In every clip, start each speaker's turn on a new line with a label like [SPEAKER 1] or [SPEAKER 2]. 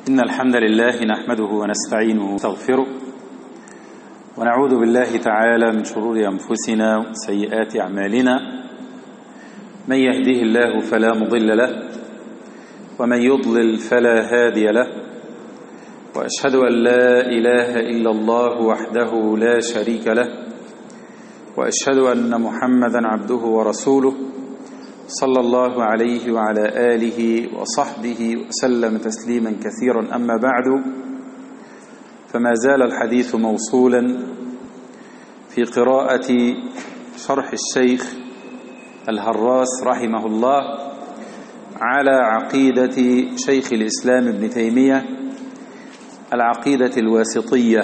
[SPEAKER 1] إن الحمد لله نحمده ونستعينه ونستغفره ونعوذ بالله تعالى من شرور أنفسنا وسيئات أعمالنا. من يهده الله فلا مضل له ومن يضلل فلا هادي له، وأشهد أن لا إله إلا الله وحده لا شريك له، وأشهد أن محمدا عبده ورسوله صلى الله عليه وعلى آله وصحبه وسلم تسليما كثيرا. أما بعد، فما زال الحديث موصولا في قراءة شرح الشيخ الهراس رحمه الله على عقيدة شيخ الإسلام ابن تيمية، العقيدة الواسطية.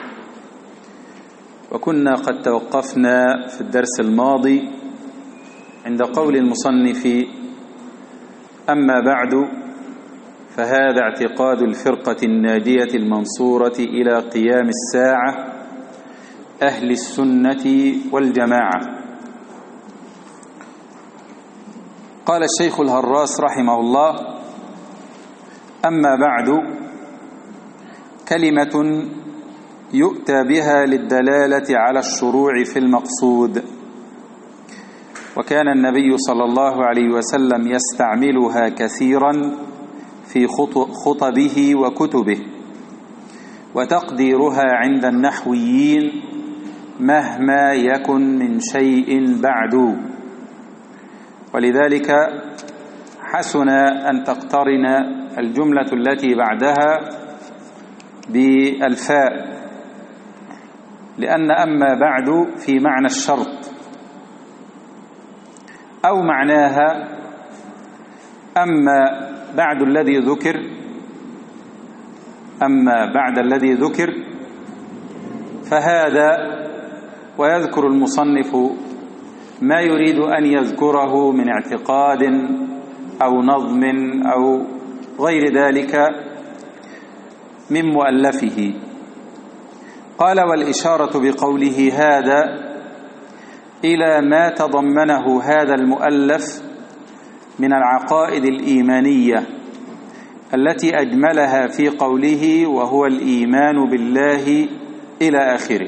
[SPEAKER 1] وكنا قد توقفنا في الدرس الماضي عند قول المصنف: أما بعد، فهذا اعتقاد الفرقة الناجية المنصورة إلى قيام الساعة أهل السنة والجماعة. قال الشيخ الهراس رحمه الله: أما بعد، كلمة يؤتى بها للدلالة على الشروع في المقصود، وكان النبي صلى الله عليه وسلم يستعملها كثيرا في خطبه وكتبه، وتقديرها عند النحويين مهما يكن من شيء بعد. ولذلك حسن أن تقترن الجملة التي بعدها بالفاء، لأن أما بعد في معنى الشرط، أو معناها أما بعد الذي ذكر فهذا. ويذكر المصنف ما يريد أن يذكره من اعتقاد أو نظم أو غير ذلك من مؤلفه. قال: والإشارة بقوله هذا إلى ما تضمنه هذا المؤلف من العقائد الإيمانية التي أجملها في قوله: وهو الإيمان بالله إلى آخره.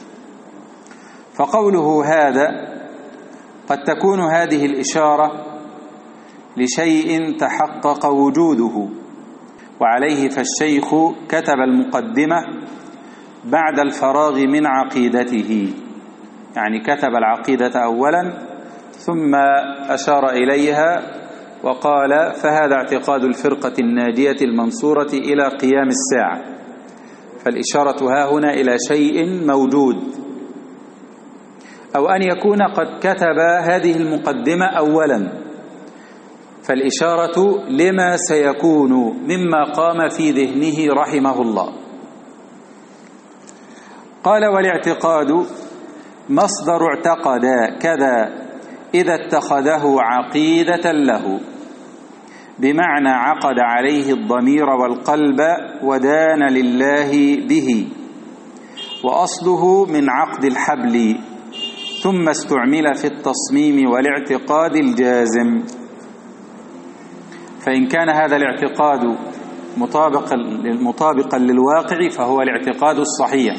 [SPEAKER 1] فقوله هذا قد تكون هذه الإشارة لشيء تحقق وجوده، وعليه فالشيخ كتب المقدمة بعد الفراغ من عقيدته، يعني كتب العقيدة أولا ثم أشار إليها وقال: فهذا اعتقاد الفرقة الناجية المنصورة إلى قيام الساعة. فالإشارة ها هنا إلى شيء موجود، أو أن يكون قد كتب هذه المقدمة أولا، فالإشارة لما سيكون مما قام في ذهنه رحمه الله. قال: والاعتقاد مصدر اعتقد كذا إذا اتخذه عقيدة له، بمعنى عقد عليه الضمير والقلب ودان لله به، وأصله من عقد الحبل، ثم استعمل في التصميم والاعتقاد الجازم. فإن كان هذا الاعتقاد مطابقا للواقع فهو الاعتقاد الصحيح،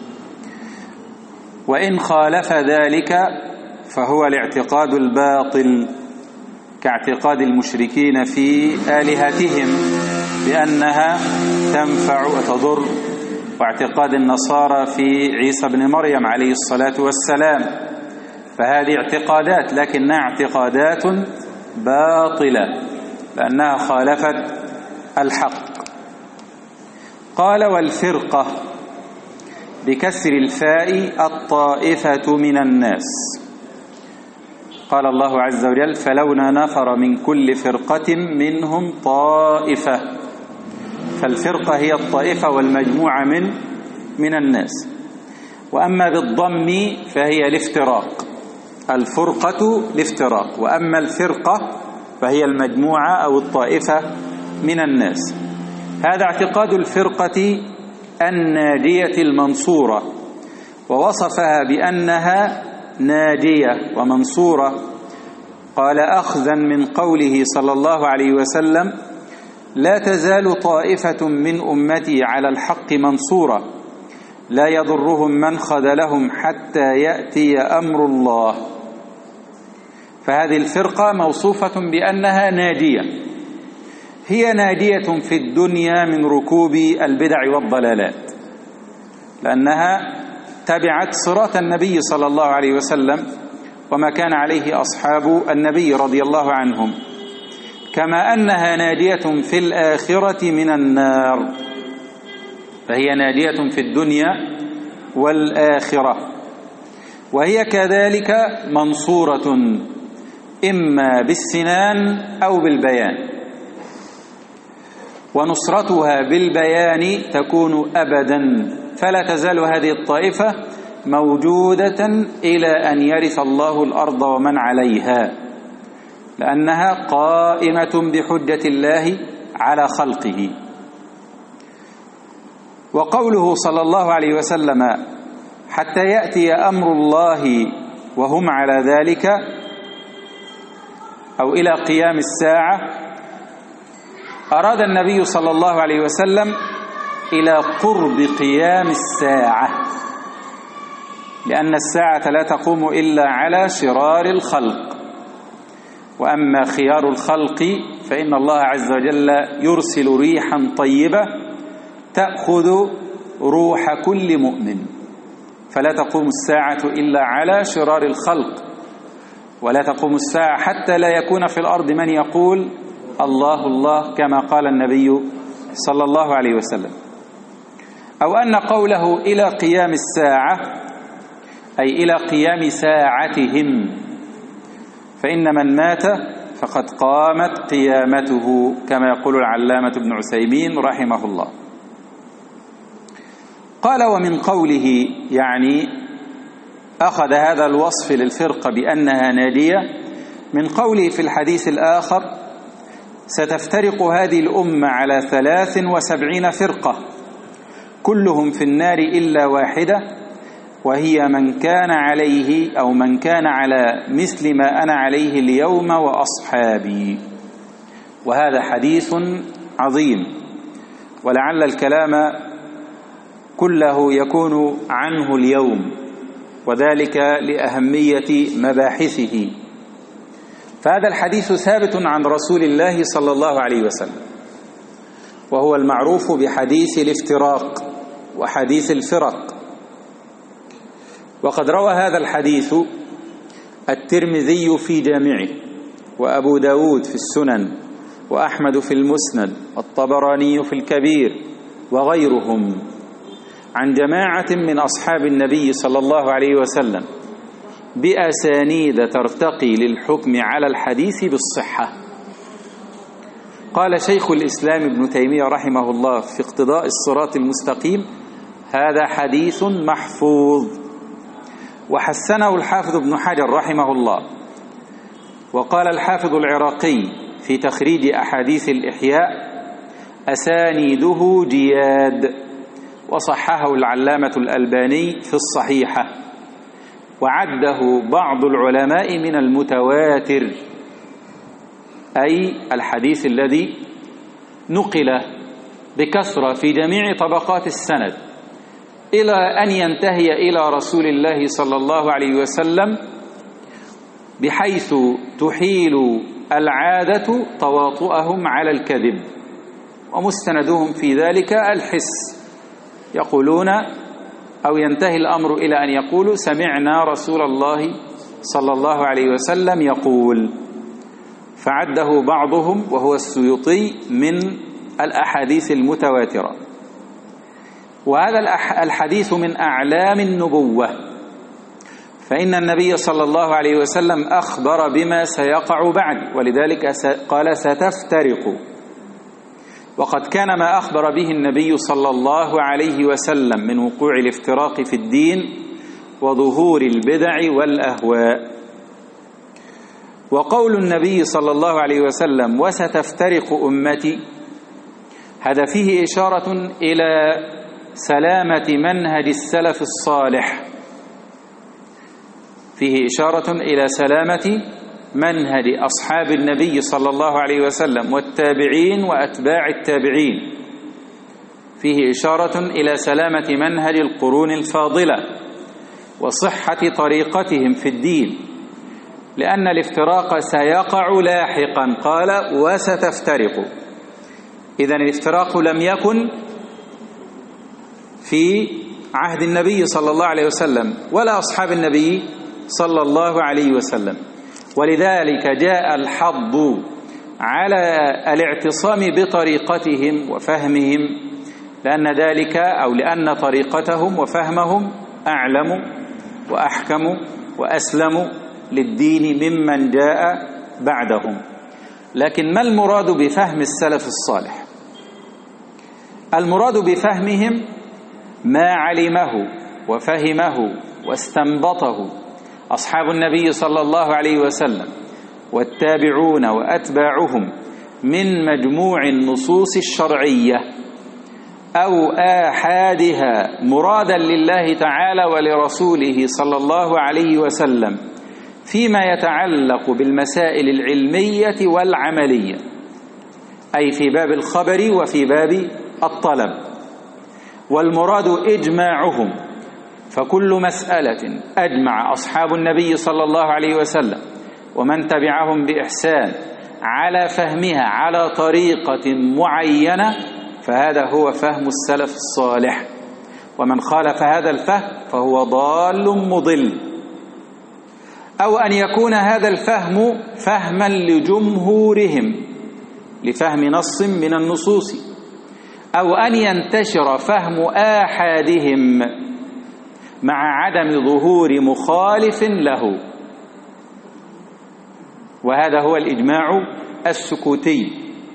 [SPEAKER 1] وإن خالف ذلك فهو الاعتقاد الباطل، كاعتقاد المشركين في آلهتهم بأنها تنفع وتضر، واعتقاد النصارى في عيسى بن مريم عليه الصلاة والسلام. فهذه اعتقادات، لكنها اعتقادات باطلة لأنها خالفت الحق. قال: والفرقة بكسر الفاء الطائفة من الناس. قال الله عز وجل: فلولا نفر من كل فرقة منهم طائفة. فالفرقة هي الطائفة والمجموعة من الناس. وأما بالضم فهي الافتراق، الفرقة الافتراق، وأما الفرقة فهي المجموعة أو الطائفة من الناس. هذا اعتقاد الفرقة الناجية المنصورة، ووصفها بأنها ناجية ومنصورة. قال: أخذا من قوله صلى الله عليه وسلم: لا تزال طائفة من أمتي على الحق منصورة لا يضرهم من خذلهم حتى يأتي أمر الله. فهذه الفرقة موصوفة بأنها ناجية، هي ناجية في الدنيا من ركوب البدع والضلالات، لأنها تبعت صراط النبي صلى الله عليه وسلم وما كان عليه أصحاب النبي رضي الله عنهم، كما أنها ناجية في الآخرة من النار، فهي ناجية في الدنيا والآخرة. وهي كذلك منصورة إما بالسنان أو بالبيان، ونصرتها بالبيان تكون أبدا، فلا تزال هذه الطائفة موجودة إلى أن يرث الله الأرض ومن عليها، لأنها قائمة بحجة الله على خلقه. وقوله صلى الله عليه وسلم حتى يأتي أمر الله وهم على ذلك، أو إلى قيام الساعة، أراد النبي صلى الله عليه وسلم إلى قرب قيام الساعة، لأن الساعة لا تقوم إلا على شرار الخلق، وأما خيار الخلق فإن الله عز وجل يرسل ريحا طيبة تأخذ روح كل مؤمن، فلا تقوم الساعة إلا على شرار الخلق، ولا تقوم الساعة حتى لا يكون في الأرض من يقول الله الله كما قال النبي صلى الله عليه وسلم. أو أن قوله إلى قيام الساعة أي إلى قيام ساعتهم، فإن من مات فقد قامت قيامته كما يقول العلامة ابن عثيمين رحمه الله. قال ومن قوله، يعني أخذ هذا الوصف للفرقة بأنها ناجية من قوله في الحديث الآخر ستفترق هذه الأمة على 73 فرقة كلهم في النار إلا واحدة، وهي من كان عليه أو من كان على مثل ما أنا عليه اليوم وأصحابي. وهذا حديث عظيم، ولعل الكلام كله يكون عنه اليوم، وذلك لأهمية مباحثه. فهذا الحديث ثابت عن رسول الله صلى الله عليه وسلم، وهو المعروف بحديث الافتراق وحديث الفرق. وقد روى هذا الحديث الترمذي في جامعه، وأبو داود في السنن، وأحمد في المسند، والطبراني في الكبير، وغيرهم عن جماعة من أصحاب النبي صلى الله عليه وسلم بأسانيد ترتقي للحكم على الحديث بالصحة. قال شيخ الإسلام ابن تيمية رحمه الله في اقتضاء الصراط المستقيم: هذا حديث محفوظ. وحسنه الحافظ ابن حجر رحمه الله. وقال الحافظ العراقي في تخريج أحاديث الإحياء: أسانيده جياد. وصححه العلامة الألباني في الصحيحة، وعده بعض العلماء من المتواتر، أي الحديث الذي نقل بكثرة في جميع طبقات السند إلى أن ينتهي إلى رسول الله صلى الله عليه وسلم، بحيث تحيل العادة تواطؤهم على الكذب، ومستندهم في ذلك الحس، يقولون أو ينتهي الأمر إلى أن يقولوا سمعنا رسول الله صلى الله عليه وسلم يقول. فعده بعضهم وهو السيوطي من الأحاديث المتواترة. وهذا الحديث من أعلام النبوة، فإن النبي صلى الله عليه وسلم أخبر بما سيقع بعد، ولذلك قال ستفترق. وقد كان ما أخبر به النبي صلى الله عليه وسلم من وقوع الافتراق في الدين وظهور البدع والأهواء. وقول النبي صلى الله عليه وسلم وستفترق أمتي، هذا فيه إشارة إلى سلامة منهج السلف الصالح، فيه إشارة إلى سلامة منهج أصحاب النبي صلى الله عليه وسلم والتابعين وأتباع التابعين، فيه إشارة إلى سلامة منهج القرون الفاضلة وصحة طريقتهم في الدين، لأن الافتراق سيقع لاحقا، قال وستفترق. إذن الافتراق لم يكن في عهد النبي صلى الله عليه وسلم ولا أصحاب النبي صلى الله عليه وسلم، ولذلك جاء الحض على الاعتصام بطريقتهم وفهمهم، لأن طريقتهم وفهمهم أعلم وأحكم وأسلم للدين ممن جاء بعدهم. لكن ما المراد بفهم السلف الصالح؟ المراد بفهمهم ما علمه وفهمه واستنبطه أصحاب النبي صلى الله عليه وسلم والتابعون وأتباعهم من مجموع النصوص الشرعية أو آحادها مرادا لله تعالى ولرسوله صلى الله عليه وسلم فيما يتعلق بالمسائل العلمية والعملية، أي في باب الخبر وفي باب الطلب. والمراد إجماعهم، فكل مسألة أجمع أصحاب النبي صلى الله عليه وسلم ومن تبعهم بإحسان على فهمها على طريقة معينة فهذا هو فهم السلف الصالح، ومن خالف هذا الفهم فهو ضال مضل. أو أن يكون هذا الفهم فهما لجمهورهم لفهم نص من النصوص، أو أن ينتشر فهم آحادهم مع عدم ظهور مخالف له، وهذا هو الإجماع السكوتي.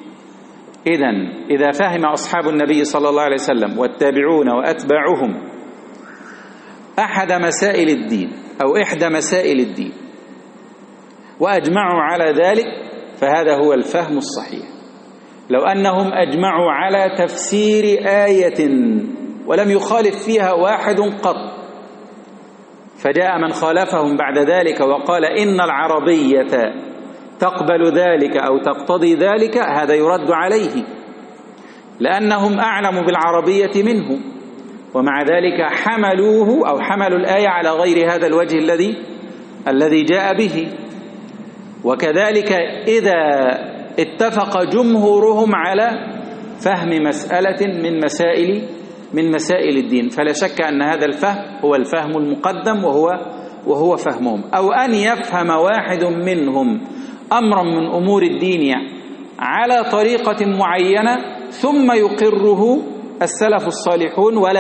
[SPEAKER 1] إذا فهم أصحاب النبي صلى الله عليه وسلم والتابعون وأتباعهم أحد مسائل الدين أو إحدى مسائل الدين وأجمعوا على ذلك فهذا هو الفهم الصحيح. لو أنهم أجمعوا على تفسير آية ولم يخالف فيها واحد قط، فجاء من خالفهم بعد ذلك وقال إن العربية تقبل ذلك أو تقتضي ذلك، هذا يرد عليه لأنهم أعلم بالعربية منه، ومع ذلك حملوه أو حملوا الآية على غير هذا الوجه الذي جاء به. وكذلك إذا اتفق جمهورهم على فهم مسألة من مسائل الدين فلا شك أن هذا الفهم هو الفهم المقدم وهو فهمهم. أو أن يفهم واحد منهم أمرا من أمور الدين على طريقة معينة ثم يقره السلف الصالحون ولا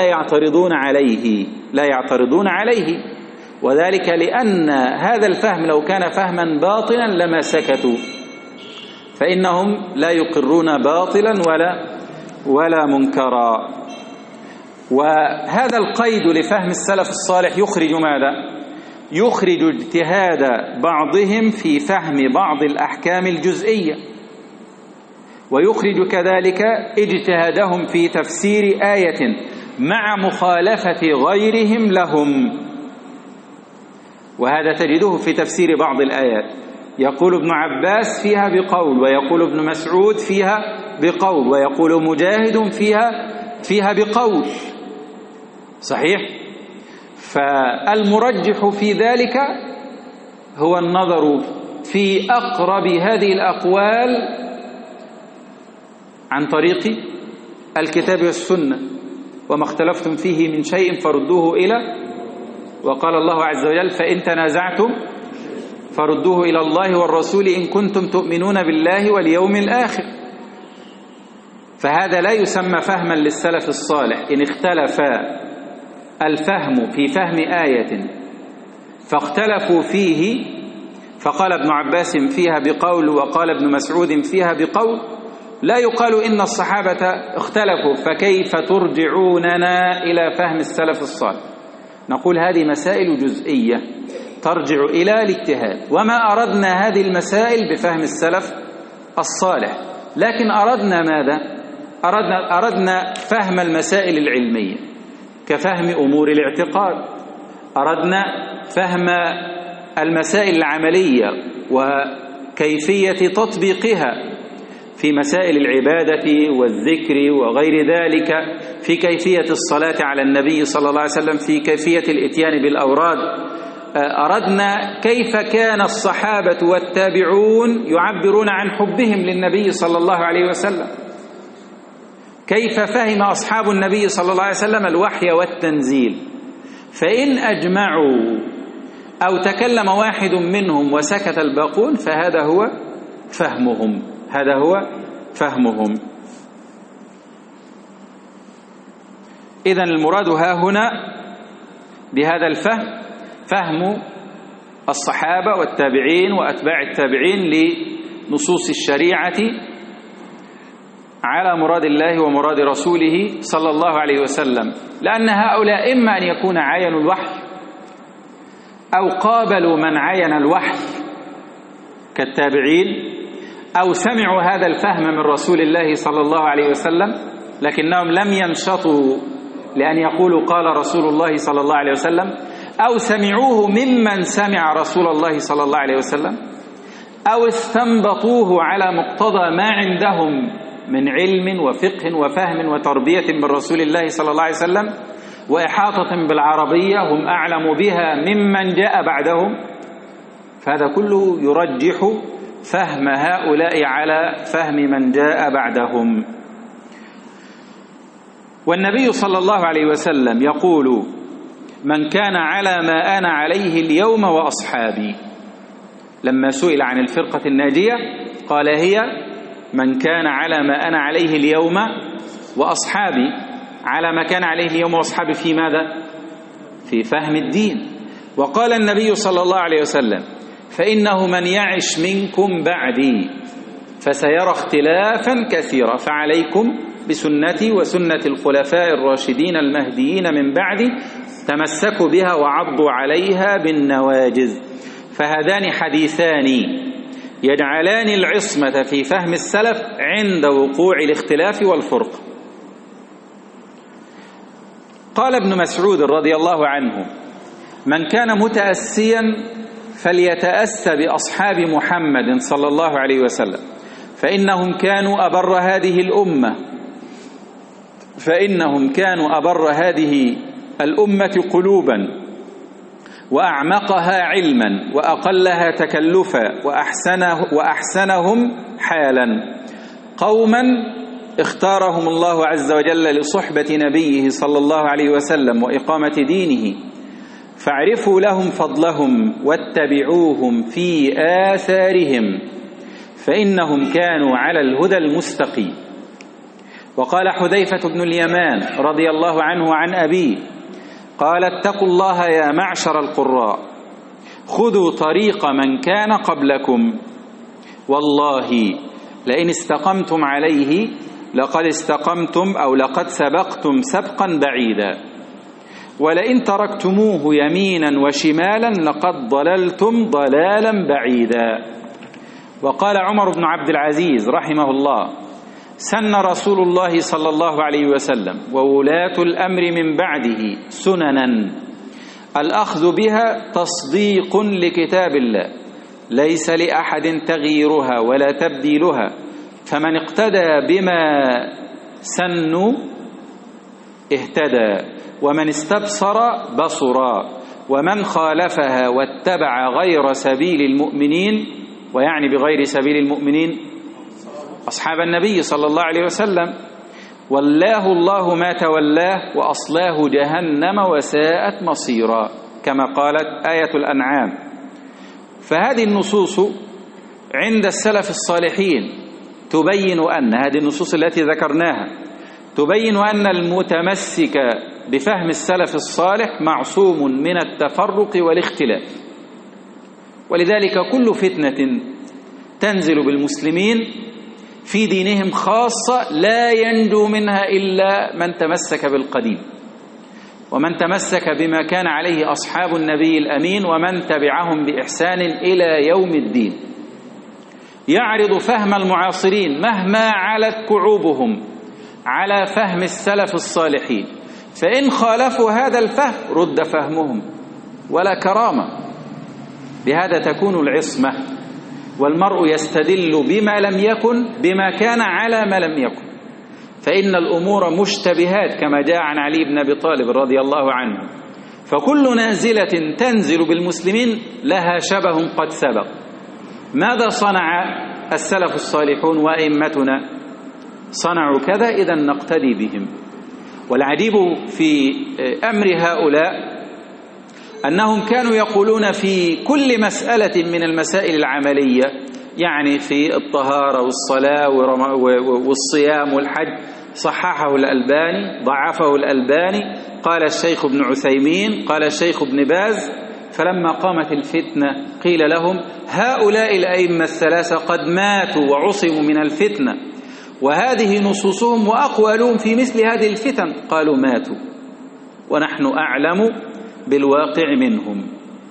[SPEAKER 1] يعترضون عليه، وذلك لأن هذا الفهم لو كان فهما باطلا لما سكتوا، فإنهم لا يقرون باطلا ولا منكرا. وهذا القيد لفهم السلف الصالح يخرج ماذا؟ يخرج اجتهاد بعضهم في فهم بعض الأحكام الجزئية، ويخرج كذلك اجتهادهم في تفسير آية مع مخالفة غيرهم لهم، وهذا تجده في تفسير بعض الآيات، يقول ابن عباس فيها بقول، ويقول ابن مسعود فيها بقول، ويقول مجاهد فيها بقول، صحيح؟ فالمرجح في ذلك هو النظر في أقرب هذه الأقوال عن طريق الكتاب والسنة، وما اختلفتم فيه من شيء فردوه إلى، وقال الله عز وجل فإن تنازعتم فردوه إلى الله والرسول إن كنتم تؤمنون بالله واليوم الآخر. فهذا لا يسمى فهما للسلف الصالح. إن اختلف الفهم في فهم آية فاختلفوا فيه، فقال ابن عباس فيها بقول وقال ابن مسعود فيها بقول، لا يقال إن الصحابة اختلفوا فكيف ترجعوننا إلى فهم السلف الصالح. نقول هذه مسائل جزئية ترجع إلى الاجتهاد، وما أردنا هذه المسائل بفهم السلف الصالح، لكن أردنا ماذا؟ أردنا فهم المسائل العلمية كفهم أمور الاعتقاد، أردنا فهم المسائل العملية وكيفية تطبيقها في مسائل العبادة والذكر وغير ذلك، في كيفية الصلاة على النبي صلى الله عليه وسلم، في كيفية الإتيان بالأوراد. أردنا كيف كان الصحابة والتابعون يعبرون عن حبهم للنبي صلى الله عليه وسلم، كيف فهم أصحاب النبي صلى الله عليه وسلم الوحي والتنزيل. فإن أجمعوا أو تكلم واحد منهم وسكت الباقون فهذا هو فهمهم، هذا هو فهمهم. إذن المراد ها هنا بهذا الفهم فهم الصحابة والتابعين وأتباع التابعين لنصوص الشريعة على مراد الله ومراد رسوله صلى الله عليه وسلم، لأن هؤلاء إما أن يكون عاينوا الوحي أو قابلوا من عين الوحي كالتابعين، أو سمعوا هذا الفهم من رسول الله صلى الله عليه وسلم لكنهم لم ينشطوا لأن يقولوا قال رسول الله صلى الله عليه وسلم، أو سمعوه ممن سمع رسول الله صلى الله عليه وسلم، أو استنبطوه على مقتضى ما عندهم من علم وفقه وفهم وتربية من رسول الله صلى الله عليه وسلم وإحاطة بالعربية هم أعلم بها ممن جاء بعدهم. فهذا كله يرجح فهم هؤلاء على فهم من جاء بعدهم. والنبي صلى الله عليه وسلم يقول: من كان على ما أنا عليه اليوم وأصحابي. لما سئل عن الفرقة الناجية قال: هي من كان على ما أنا عليه اليوم وأصحابي. على ما كان عليه اليوم وأصحابي في ماذا؟ في فهم الدين. وقال النبي صلى الله عليه وسلم: فإنه من يعش منكم بعدي فسيرى اختلافا كثيرا فعليكم بسنتي وسنة الخلفاء الراشدين المهديين من بعدي تمسكوا بها وعضوا عليها بالنواجذ. فهذان حديثان يجعلان العصمة في فهم السلف عند وقوع الاختلاف والفرق. قال ابن مسعود رضي الله عنه: من كان متأسيا فليتأسى بأصحاب محمد صلى الله عليه وسلم فإنهم كانوا أبر هذه الأمة قلوبا وأعمقها علما وأقلها تكلفا وأحسنهم حالا، قوما اختارهم الله عز وجل لصحبة نبيه صلى الله عليه وسلم وإقامة دينه، فاعرفوا لهم فضلهم واتبعوهم في آثارهم فإنهم كانوا على الهدى المستقيم. وقال حذيفة بن اليمان رضي الله عنه عن أبيه قال: اتقوا الله يا معشر القراء، خذوا طريق من كان قبلكم، والله لئن استقمتم عليه لقد استقمتم أو لقد سبقتم سبقا بعيدا، ولئن تركتموه يمينا وشمالا لقد ضللتم ضلالا بعيدا. وقال عمر بن عبد العزيز رحمه الله: سن رسول الله صلى الله عليه وسلم وولاة الأمر من بعده سننا الأخذ بها تصديق لكتاب الله ليس لأحد تغييرها ولا تبديلها، فمن اقتدى بما سنوا اهتدى، ومن استبصر بصرا، ومن خالفها واتبع غير سبيل المؤمنين، ويعني بغير سبيل المؤمنين أصحاب النبي صلى الله عليه وسلم، ولاه الله ما تولاه وأصلاه جهنم وساءت مصيرا، كما قالت آية الأنعام. فهذه النصوص عند السلف الصالحين تبين أن هذه النصوص التي ذكرناها تبين أن المتمسك بفهم السلف الصالح معصوم من التفرق والاختلاف. ولذلك كل فتنة تنزل بالمسلمين في دينهم خاصة لا ينجو منها إلا من تمسك بالقديم، ومن تمسك بما كان عليه أصحاب النبي الأمين ومن تبعهم بإحسان إلى يوم الدين. يعرض فهم المعاصرين مهما علت كعوبهم على فهم السلف الصالحين، فإن خالفوا هذا الفهم رد فهمهم ولا كرامة. بهذا تكون العصمة والمرء يستدل بما لم يكن بما كان على ما لم يكن، فإن الأمور مشتبهات كما جاء عن علي بن أبي طالب رضي الله عنه، فكل نازلة تنزل بالمسلمين لها شبه قد سبق. ماذا صنع السلف الصالحون وأئمتنا؟ صنعوا كذا، إذا نقتدي بهم. والعجيب في أمر هؤلاء أنهم كانوا يقولون في كل مسألة من المسائل العملية، يعني في الطهارة والصلاة والصيام والحج، صححه الألباني، ضعفه الألباني، قال الشيخ ابن عثيمين، قال الشيخ ابن باز. فلما قامت الفتنة قيل لهم هؤلاء الأئمة الثلاثة قد ماتوا وعصموا من الفتنة، وهذه نصوصهم وأقوالهم في مثل هذه الفتن. قالوا ماتوا ونحن أعلم بالواقع منهم.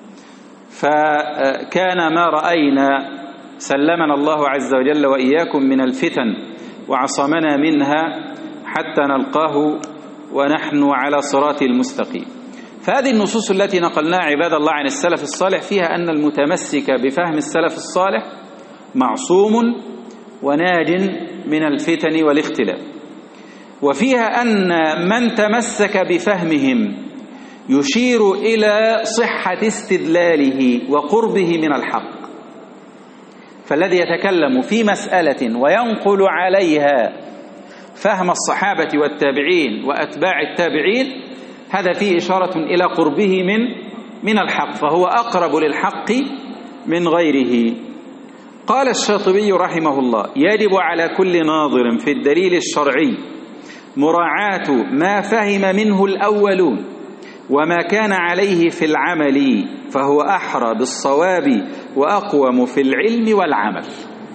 [SPEAKER 1] فكان ما رأينا سلمنا الله عز وجل وإياكم من الفتن وعصمنا منها حتى نلقاه ونحن على صراط المستقيم. فهذه النصوص التي نقلناها عباد الله عن السلف الصالح فيها أن المتمسك بفهم السلف الصالح معصوم وناج من الفتن والاختلاف، وفيها أن من تمسك بفهمهم يشير إلى صحة استدلاله وقربه من الحق. فالذي يتكلم في مسألة وينقل عليها فهم الصحابة والتابعين وأتباع التابعين، هذا فيه إشارة إلى قربه من الحق، فهو أقرب للحق من غيره. قال الشاطبي رحمه الله: يجب على كل ناظر في الدليل الشرعي مراعاة ما فهم منه الأولون وما كان عليه في العمل، فهو أحرى بالصواب وأقوم في العلم والعمل.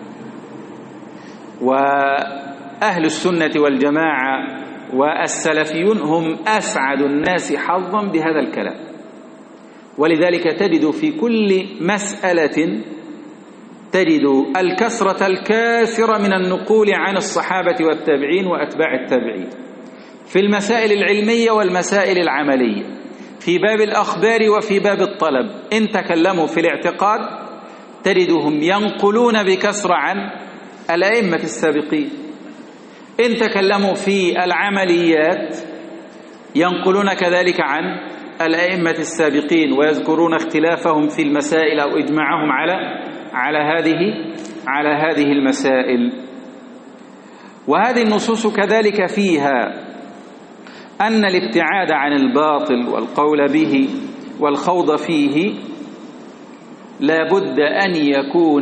[SPEAKER 1] وأهل السنة والجماعة والسلفيون هم أسعد الناس حظا بهذا الكلام، ولذلك تجد في كل مسألة تجد الكثرة الكاثرة من النقول عن الصحابة والتابعين وأتباع التابعين في المسائل العلمية والمسائل العملية، في باب الأخبار وفي باب الطلب. إن تكلموا في الاعتقاد تجدهم ينقلون بكثرة عن الأئمة السابقين، إن تكلموا في العمليات ينقلون كذلك عن الأئمة السابقين ويذكرون اختلافهم في المسائل أو إجماعهم على هذه المسائل. وهذه النصوص كذلك فيها أن الابتعاد عن الباطل والقول به والخوض فيه لا بد أن يكون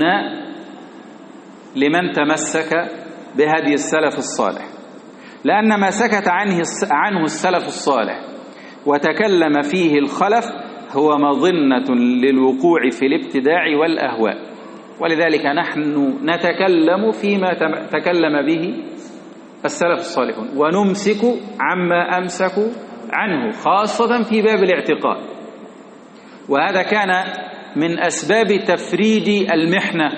[SPEAKER 1] لمن تمسك بهدي السلف الصالح، لأن ما سكت عنه السلف الصالح وتكلم فيه الخلف هو مظنة للوقوع في الابتداع والأهواء. ولذلك نحن نتكلم فيما تكلم به السلف الصالحون ونمسك عما أمسكوا عنه، خاصة في باب الاعتقاد. وهذا كان من أسباب تفريج المحنة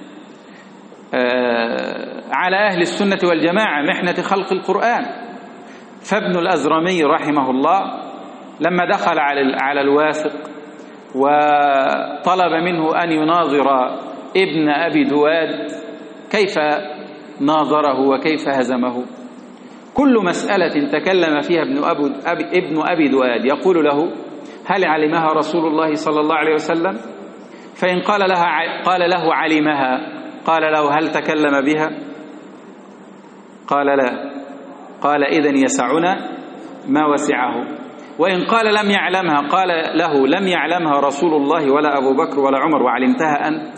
[SPEAKER 1] على أهل السنة والجماعة، محنة خلق القرآن. فابن الأزرمي رحمه الله لما دخل على الواثق وطلب منه أن يناظر ابن أبي دواد، كيف ناظره وكيف هزمه؟ كل مسألة تكلم فيها ابن أبي دواد يقول له: هل علمها رسول الله صلى الله عليه وسلم؟ فإن قال له علمها، قال له: هل تكلم بها؟ قال: لا. قال: إذن يسعنا ما وسعه. وإن قال لم يعلمها، قال له: لم يعلمها رسول الله ولا أبو بكر ولا عمر وعلمتها أنت.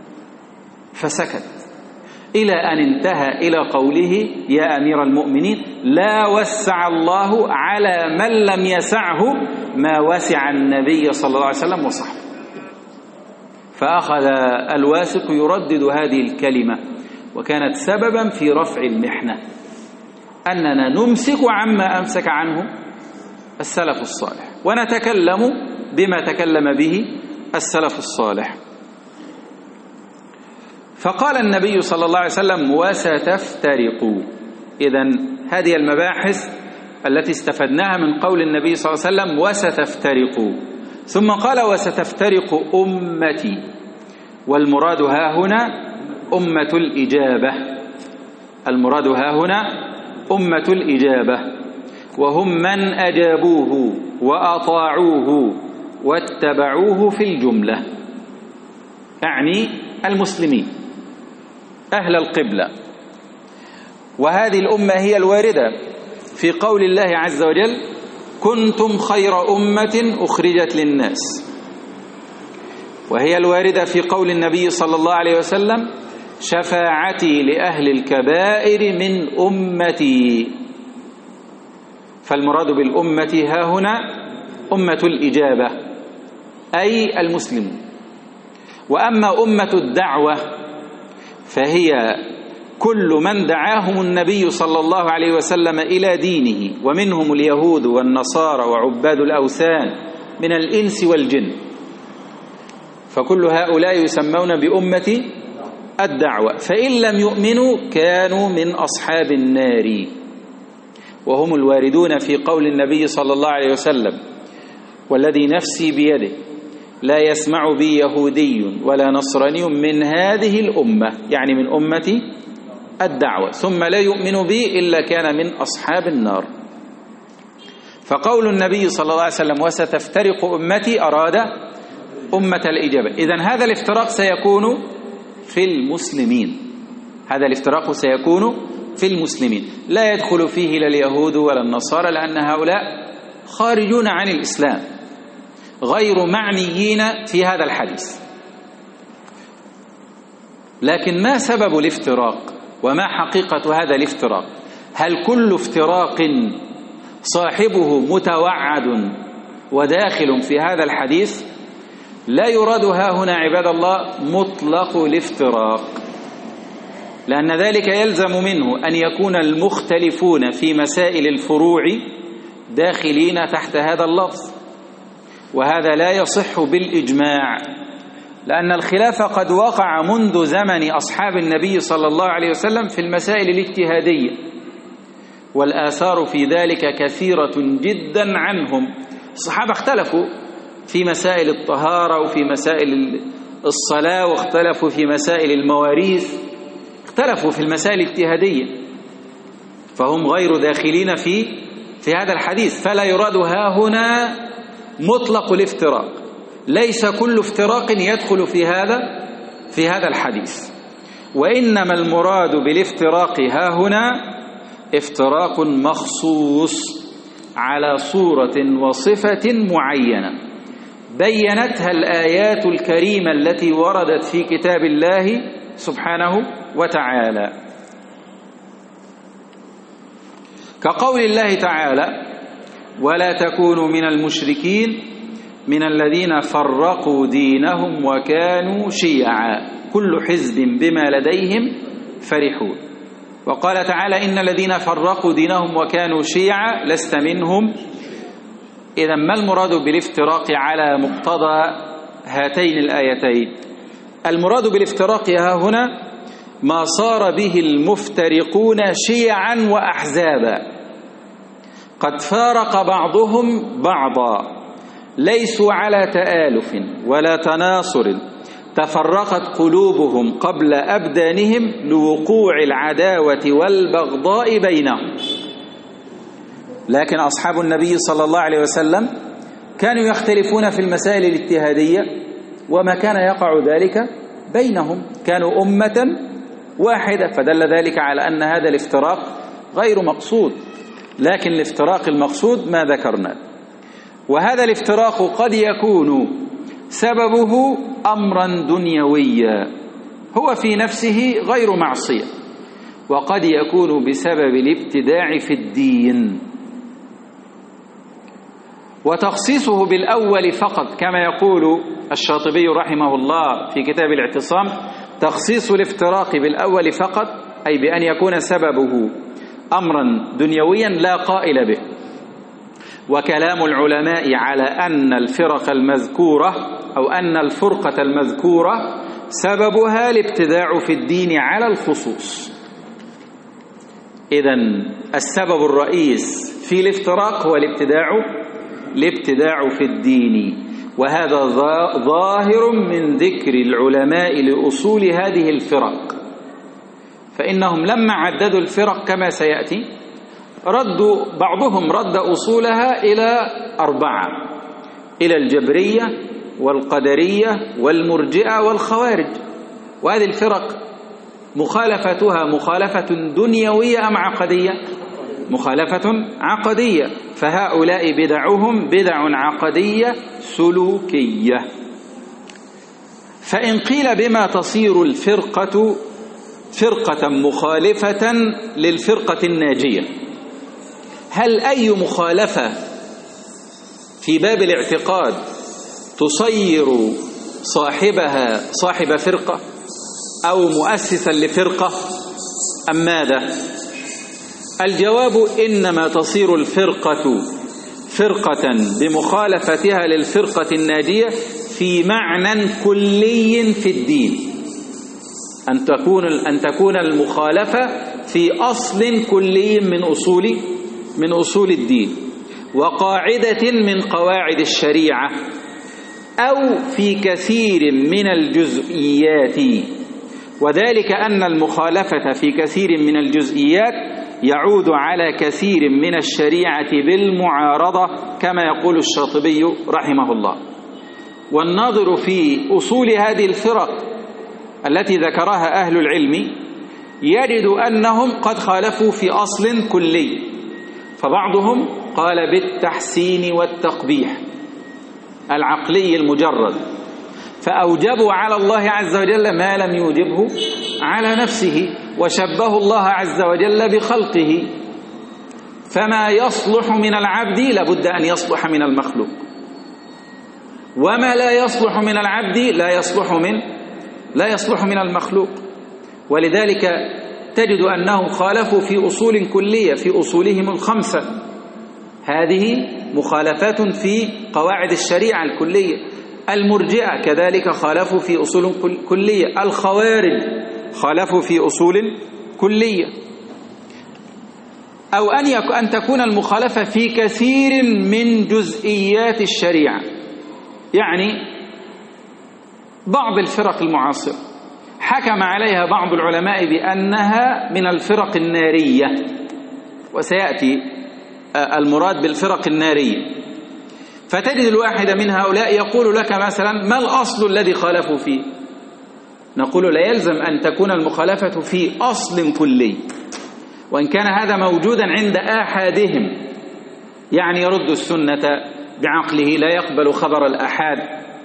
[SPEAKER 1] فسكت إلى أن انتهى إلى قوله: يا أمير المؤمنين، لا وسع الله على من لم يسعه ما وسع النبي صلى الله عليه وسلم وصحبه. فأخذ الواثق يردد هذه الكلمة، وكانت سببا في رفع المحنة، أننا نمسك عما أمسك عنه السلف الصالح ونتكلم بما تكلم به السلف الصالح. فقال النبي صلى الله عليه وسلم: وستفترقوا. إذن هذه المباحث التي استفدناها من قول النبي صلى الله عليه وسلم: وستفترقوا. ثم قال: وستفترق أمتي والمراد ها هنا أمة الإجابة. المراد ها هنا أمة الإجابة، وهم من أجابوه وأطاعوه واتبعوه في الجملة، يعني المسلمين أهل القبلة. وهذه الأمة هي الواردة في قول الله عز وجل: كنتم خير أمة أخرجت للناس، وهي الواردة في قول النبي صلى الله عليه وسلم: شفاعتي لأهل الكبائر من أمتي. فالمراد بالأمة ها هنا أمة الإجابة أي المسلمون. وأما أمة الدعوة فهي كل من دعاهم النبي صلى الله عليه وسلم إلى دينه، ومنهم اليهود والنصارى وعباد الأوثان من الإنس والجن، فكل هؤلاء يسمون بأمة الدعوة. فإن لم يؤمنوا كانوا من أصحاب النار، وهم الواردون في قول النبي صلى الله عليه وسلم: والذي نفسي بيده لا يسمع بي يهودي ولا نصراني من هذه الأمة، يعني من أمة الدعوة، ثم لا يؤمن بي إلا كان من أصحاب النار. فقول النبي صلى الله عليه وسلم: وستفترق أمتي، أراد أمة الإجابة. إذن هذا الافتراق سيكون في المسلمين، هذا الافتراق سيكون في المسلمين، لا يدخل فيه لا اليهود ولا النصارى، لأن هؤلاء خارجون عن الإسلام غير معنيين في هذا الحديث. لكن ما سبب الافتراق وما حقيقة هذا الافتراق؟ هل كل افتراق صاحبه متوعد وداخل في هذا الحديث؟ لا يراد ها هنا عباد الله مطلق الافتراق، لأن ذلك يلزم منه أن يكون المختلفون في مسائل الفروع داخلين تحت هذا اللفظ، وهذا لا يصح بالإجماع، لأن الخلاف قد وقع منذ زمن أصحاب النبي صلى الله عليه وسلم في المسائل الاجتهادية، والآثار في ذلك كثيرة جدا عنهم. الصحابة اختلفوا في مسائل الطهارة وفي مسائل الصلاة، واختلفوا في مسائل المواريث، اختلفوا في المسائل الاجتهادية، فهم غير داخلين في هذا الحديث. فلا يراد ها هنا مطلق الافتراق، ليس كل افتراق يدخل في هذا الحديث، وإنما المراد بالافتراق ها هنا افتراق مخصوص على صورة وصفة معينة بينتها الآيات الكريمة التي وردت في كتاب الله سبحانه وتعالى، كقول الله تعالى: ولا تكونوا من المشركين من الذين فرقوا دينهم وكانوا شيعا كل حزب بما لديهم فرحون. وقال تعالى: إن الذين فرقوا دينهم وكانوا شيعا لست منهم. إذا ما المراد بالافتراق على مقتضى هاتين الآيتين؟ المراد بالافتراق ها هنا ما صار به المفترقون شيعا وأحزابا، قد فارق بعضهم بعضا، ليسوا على تآلف ولا تناصر، تفرقت قلوبهم قبل أبدانهم لوقوع العداوة والبغضاء بينهم. لكن أصحاب النبي صلى الله عليه وسلم كانوا يختلفون في المسائل الاجتهادية، وما كان يقع ذلك بينهم، كانوا أمة واحدة، فدل ذلك على أن هذا الافتراق غير مقصود. لكن الافتراق المقصود ما ذكرنا، وهذا الافتراق قد يكون سببه أمرا دنيويا هو في نفسه غير معصية، وقد يكون بسبب الابتداع في الدين، وتخصيصه بالأول فقط كما يقول الشاطبي رحمه الله في كتاب الاعتصام: تخصيص الافتراق بالأول فقط، أي بأن يكون سببه أمرا دنيويا لا قائل به. وكلام العلماء على أن الفرق المذكورة أو أن الفرقة المذكورة سببها الابتداع في الدين على الخصوص. إذن السبب الرئيس في الافتراق هو الابتداع في الدين، وهذا ظاهر من ذكر العلماء لأصول هذه الفرق، فإنهم لما عددوا الفرق كما سيأتي بعضهم رد أصولها إلى 4، إلى الجبرية والقدرية والمرجئة والخوارج. وهذه الفرق مخالفتها مخالفة دنيوية أم عقدية؟ مخالفة عقدية، فهؤلاء بدعهم بدع عقدية سلوكية. فإن قيل بما تصير الفرقة فرقة مخالفة للفرقة الناجية، هل أي مخالفة في باب الاعتقاد تصير صاحبها صاحب فرقة أو مؤسسا لفرقة أم ماذا؟ الجواب إنما تصير الفرقة فرقة بمخالفتها للفرقة الناجية في معنى كلي في الدين، أن تكون المخالفة في أصل كلي من أصول الدين وقاعدة من قواعد الشريعة، أو في كثير من الجزئيات. وذلك أن المخالفة في كثير من الجزئيات يعود على كثير من الشريعة بالمعارضة كما يقول الشاطبي رحمه الله. والناظر في أصول هذه الفرق التي ذكرها أهل العلم يجد أنهم قد خالفوا في أصل كلي، فبعضهم قال بالتحسين والتقبيح العقلي المجرد، فأوجبوا على الله عز وجل ما لم يوجبه على نفسه، وشبه الله عز وجل بخلقه، فما يصلح من العبد لابد أن يصلح من المخلوق، وما لا يصلح من العبد لا يصلح من المخلوق. ولذلك تجد أنهم خالفوا في أصول كلية في أصولهم 5، هذه مخالفات في قواعد الشريعة الكلية. المرجئة كذلك خالفوا في أصول كلية، الخوارج خالفوا في أصول كلية. أو أن تكون المخالفة في كثير من جزئيات الشريعة، يعني بعض الفرق المعاصرة حكم عليها بعض العلماء بأنها من الفرق النارية، وسيأتي المراد بالفرق النارية. فتجد الواحد من هؤلاء يقول لك مثلا ما الأصل الذي خالفوا فيه؟ نقول لا يلزم أن تكون المخالفة في أصل كلي، وإن كان هذا موجودا عند أحدهم، يعني يرد السنة بعقله لا يقبل خبر الأحاد،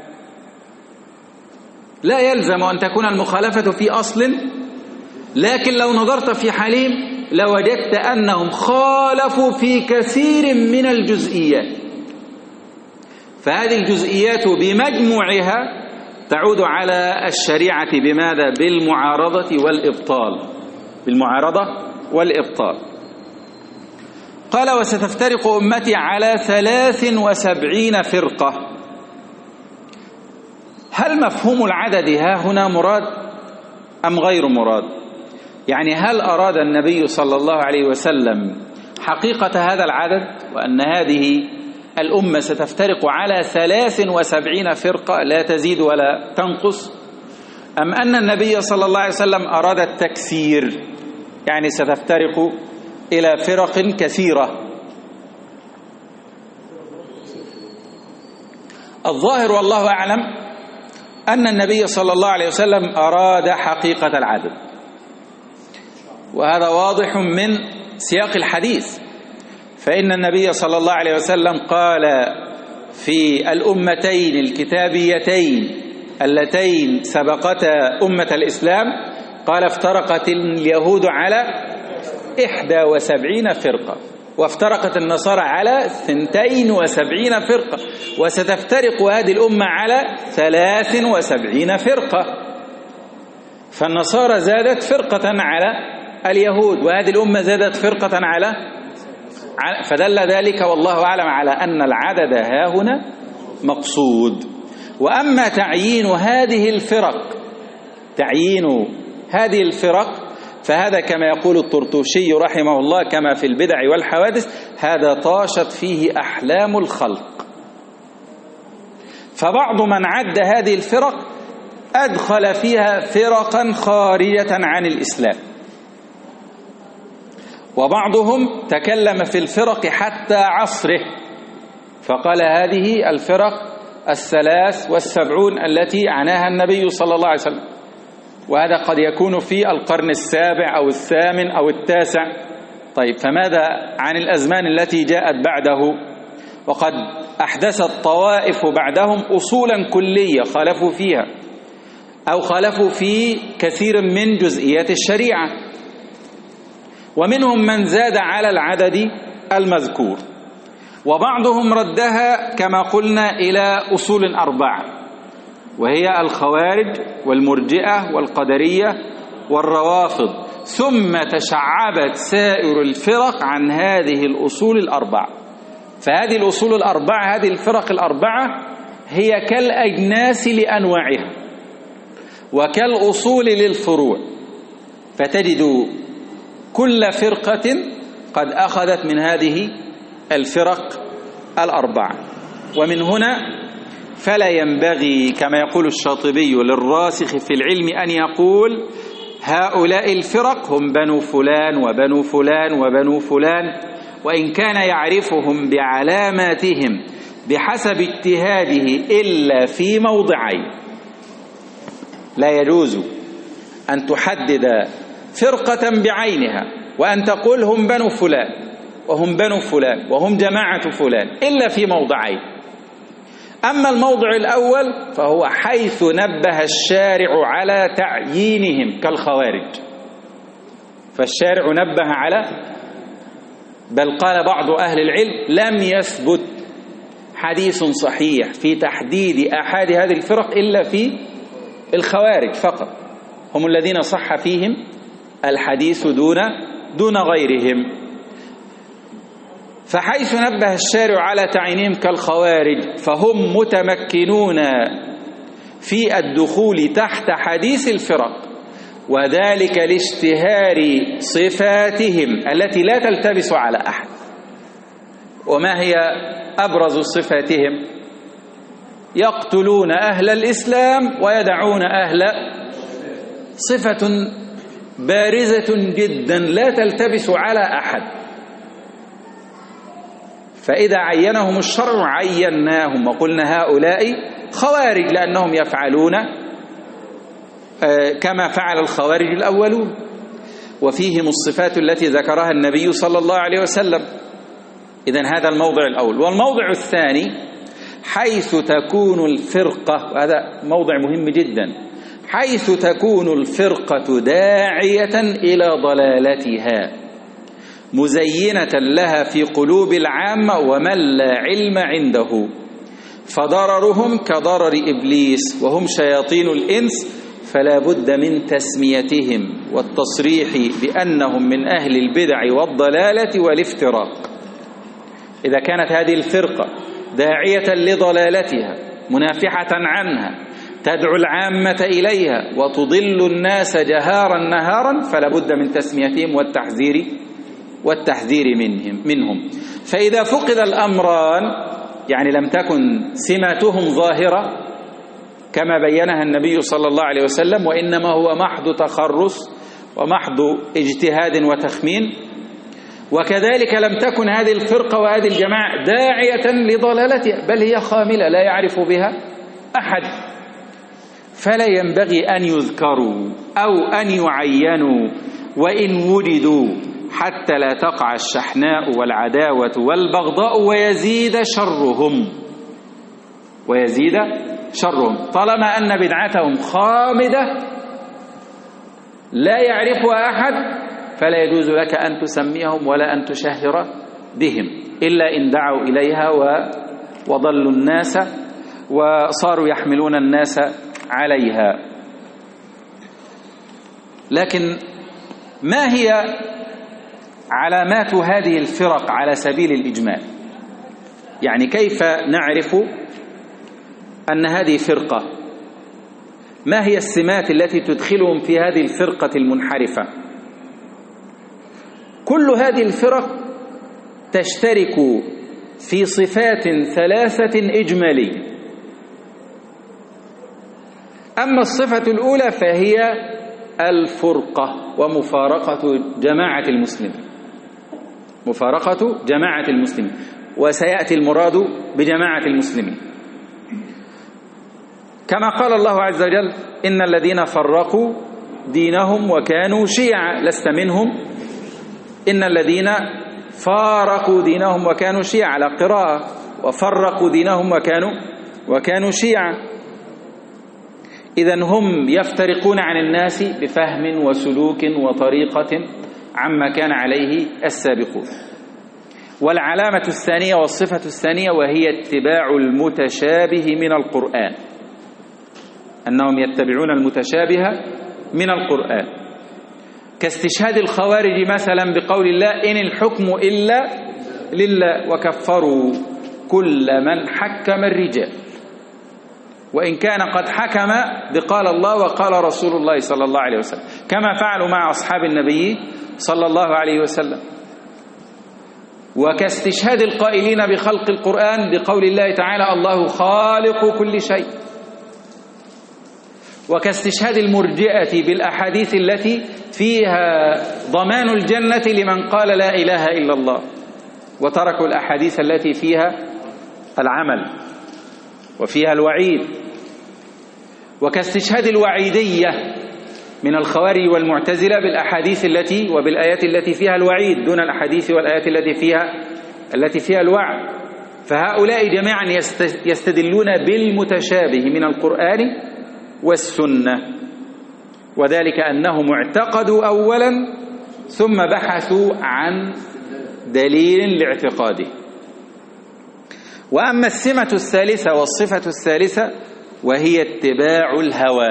[SPEAKER 1] لا يلزم أن تكون المخالفة في أصل. لكن لو نظرت في حالهم لوجدت أنهم خالفوا في كثير من الجزئيات، فهذه الجزئيات بمجموعها تعود على الشريعة بماذا؟ بالمعارضة والإبطال. قال وستفترق أمتي على 73 فرقة. هل مفهوم العدد ها هنا مراد أم غير مراد؟ يعني هل أراد النبي صلى الله عليه وسلم حقيقة هذا العدد، وأن هذه الأمة ستفترق على 73 فرقة لا تزيد ولا تنقص، أم أن النبي صلى الله عليه وسلم أراد التكسير، يعني ستفترق إلى فرق كثيرة؟ الظاهر والله أعلم أن النبي صلى الله عليه وسلم أراد حقيقة العدد، وهذا واضح من سياق الحديث، فإن النبي صلى الله عليه وسلم قال في الأمتين الكتابيتين اللتين سبقتا أمة الإسلام، قال افترقت اليهود على 71 فرقة، وافترقت النصارى على 72 فرقة، وستفترق هذه الأمة على 73 فرقة. فالنصارى زادت فرقة على اليهود، وهذه الأمة زادت فرقة على، فدل ذلك والله أعلم على أن العدد ها هنا مقصود. وأما تعيين هذه الفرق فهذا كما يقول الطرطوشي رحمه الله كما في البدع والحوادث، هذا طاشت فيه أحلام الخلق، فبعض من عد هذه الفرق أدخل فيها فرقا خارجة عن الإسلام، وبعضهم تكلم في الفرق حتى عصره فقال هذه الفرق 73 التي عناها النبي صلى الله عليه وسلم، وهذا قد يكون في القرن السابع أو الثامن أو التاسع. طيب فماذا عن الأزمان التي جاءت بعده؟ وقد أحدثت طوائف بعدهم أصولا كلية خالفوا فيها أو خالفوا في كثير من جزئيات الشريعة، ومنهم من زاد على العدد المذكور، وبعضهم ردها كما قلنا إلى أصول 4، وهي الخوارج والمرجئة والقدرية والروافض، ثم تشعبت سائر الفرق عن هذه الأصول 4. فهذه الأصول 4، هذه الفرق 4 هي كالأجناس لأنواعها وكالأصول للفروع، فتجد كل فرقة قد أخذت من هذه الفرق 4. ومن هنا فلا ينبغي كما يقول الشاطبي للراسخ في العلم أن يقول هؤلاء الفرق هم بنو فلان وبنو فلان وبنو فلان، وإن كان يعرفهم بعلاماتهم بحسب اجتهاده إلا في موضعين. لا يجوز أن تحدد فرقة بعينها وأن تقول هم بنو فلان وهم بنو فلان وهم جماعة فلان إلا في موضعين. أما الموضع الأول فهو حيث نبه الشارع على تعيينهم كالخوارج، فالشارع نبه على، بل قال بعض أهل العلم لم يثبت حديث صحيح في تحديد أحد هذه الفرق إلا في الخوارج فقط، هم الذين صح فيهم الحديث دون غيرهم. فحيث نبه الشارع على تعيينهم كالخوارج فهم متمكنون في الدخول تحت حديث الفرق، وذلك لاشتهار صفاتهم التي لا تلتبس على أحد. وما هي أبرز صفاتهم؟ يقتلون أهل الإسلام ويدعون أهل، صفة بارزة جدا لا تلتبس على أحد. فإذا عينهم الشرع عيناهم وقلنا هؤلاء خوارج لأنهم يفعلون كما فعل الخوارج الأولون، وفيهم الصفات التي ذكرها النبي صلى الله عليه وسلم. إذن هذا الموضع الأول. والموضع الثاني حيث تكون الفرقة، وهذا موضع مهم جدا، حيث تكون الفرقة داعية إلى ضلالتها مزينة لها في قلوب العامة ومن لا علم عنده، فضررهم كضرر إبليس وهم شياطين الإنس، فلا بد من تسميتهم والتصريح بأنهم من أهل البدع والضلالة والافتراق. إذا كانت هذه الفرقة داعية لضلالتها منافحة عنها تدعو العامة إليها وتضل الناس جهارا نهارا، فلا بد من تسميتهم والتحذير منهم. فإذا فقد الأمران، يعني لم تكن سماتهم ظاهرة كما بينها النبي صلى الله عليه وسلم، وإنما هو محض تخرص ومحض اجتهاد وتخمين، وكذلك لم تكن هذه الفرقة وهذه الجماعة داعية لضلالتها بل هي خاملة لا يعرف بها أحد، فلا ينبغي أن يذكروا أو أن يعينوا وإن وجدوا، حتى لا تقع الشحناء والعداوة والبغضاء ويزيد شرهم طالما أن بدعتهم خامدة لا يعرفها أحد، فلا يجوز لك أن تسميهم ولا أن تشهر بهم إلا إن دعوا إليها وضلوا الناس وصاروا يحملون الناس عليها. لكن ما هي علامات هذه الفرق على سبيل الإجمال؟ يعني كيف نعرف أن هذه فرقة؟ ما هي السمات التي تدخلهم في هذه الفرقة المنحرفة؟ كل هذه الفرق تشترك في صفات 3 إجمالية. أما الصفة الأولى فهي الفرقة ومفارقة جماعة المسلمين، مفارقة جماعة المسلمين، وسيأتي المراد بجماعة المسلمين كما قال الله عز وجل: إن الذين فرقوا دينهم وكانوا شيعا لست منهم، إن الذين فارقوا دينهم وكانوا شيعا على قراءة، وفرقوا دينهم وكانوا شيعا. إذن هم يفترقون عن الناس بفهم وسلوك وطريقة عما كان عليه السابقون. والعلامة الثانية والصفة الثانية وهي اتباع المتشابه من القرآن، أنهم يتبعون المتشابه من القرآن، كاستشهاد الخوارج مثلا بقول الله: إن الحكم إلا لله، وكفروا كل من حكم الرجال، وإن كان قد حكم بقال الله وقال رسول الله صلى الله عليه وسلم، كما فعلوا مع أصحاب النبي صلى الله عليه وسلم. وكاستشهاد القائلين بخلق القرآن بقول الله تعالى: الله خالق كل شيء. وكاستشهاد المرجئة بالأحاديث التي فيها ضمان الجنة لمن قال لا إله إلا الله، وتركوا الأحاديث التي فيها العمل وفيها الوعيد. وكاستشهاد الوعيدية من الخوارج والمعتزلة بالأحاديث التي وبالآيات التي فيها الوعيد دون الأحاديث والآيات التي فيها الوعد. فهؤلاء جميعا يستدلون بالمتشابه من القرآن والسنة، وذلك أنهم اعتقدوا أولا ثم بحثوا عن دليل لاعتقاده. وأما السمة الثالثة والصفة الثالثة وهي اتباع الهوى،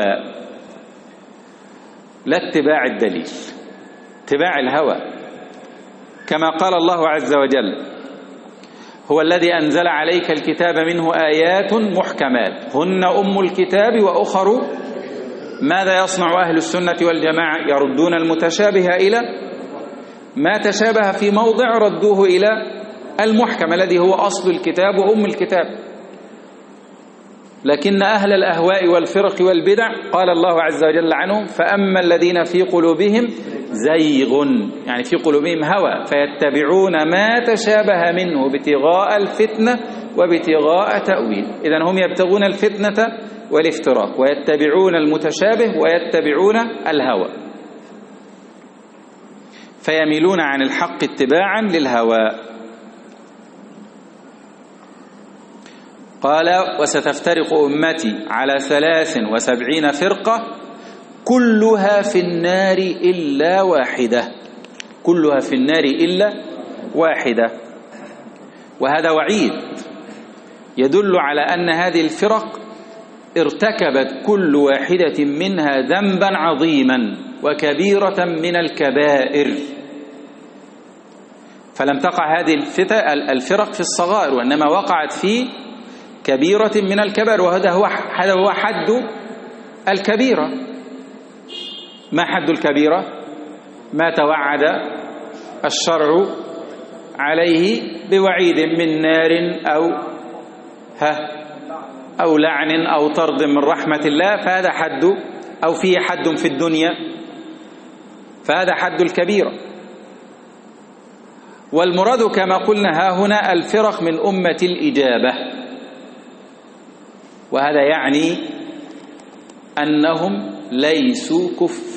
[SPEAKER 1] لا اتباع الدليل، اتباع الهوى، كما قال الله عز وجل: هو الذي أنزل عليك الكتاب منه آيات محكمات هن أم الكتاب وأخر ماذا يصنع أهل السنة والجماعة؟ يردون المتشابه إلى ما تشابه في موضع ردوه إلى المحكم الذي هو أصل الكتاب وأم الكتاب. لكن أهل الأهواء والفرق والبدع قال الله عز وجل عنهم: فأما الذين في قلوبهم زيغ، يعني في قلوبهم هوى، فيتبعون ما تشابه منه ابتغاء الفتنة وابتغاء تأويل. إذن هم يبتغون الفتنة والافتراق، ويتبعون المتشابه ويتبعون الهوى، فيميلون عن الحق اتباعا للهوى. قال: وستفترق أمتي على 73 فرقة كلها في النار إلا واحدة، كلها في النار إلا واحدة. وهذا وعيد يدل على أن هذه الفرق ارتكبت كل واحدة منها ذنبا عظيما وكبيرة من الكبائر، فلم تقع هذه الفرق في الصغائر، وإنما وقعت في كبيرة من الكبائر، وهذا هو حد الكبيرة. ما حد الكبيرة؟ ما توعد الشرع عليه بوعيد من نار أو لعن أو طرد من رحمة الله، فهذا حد، أو فيه حد في الدنيا، فهذا حد الكبيرة. والمراد كما قلنا ها هنا الفرق من أمة الإجابة، وهذا يعني أنهم ليسوا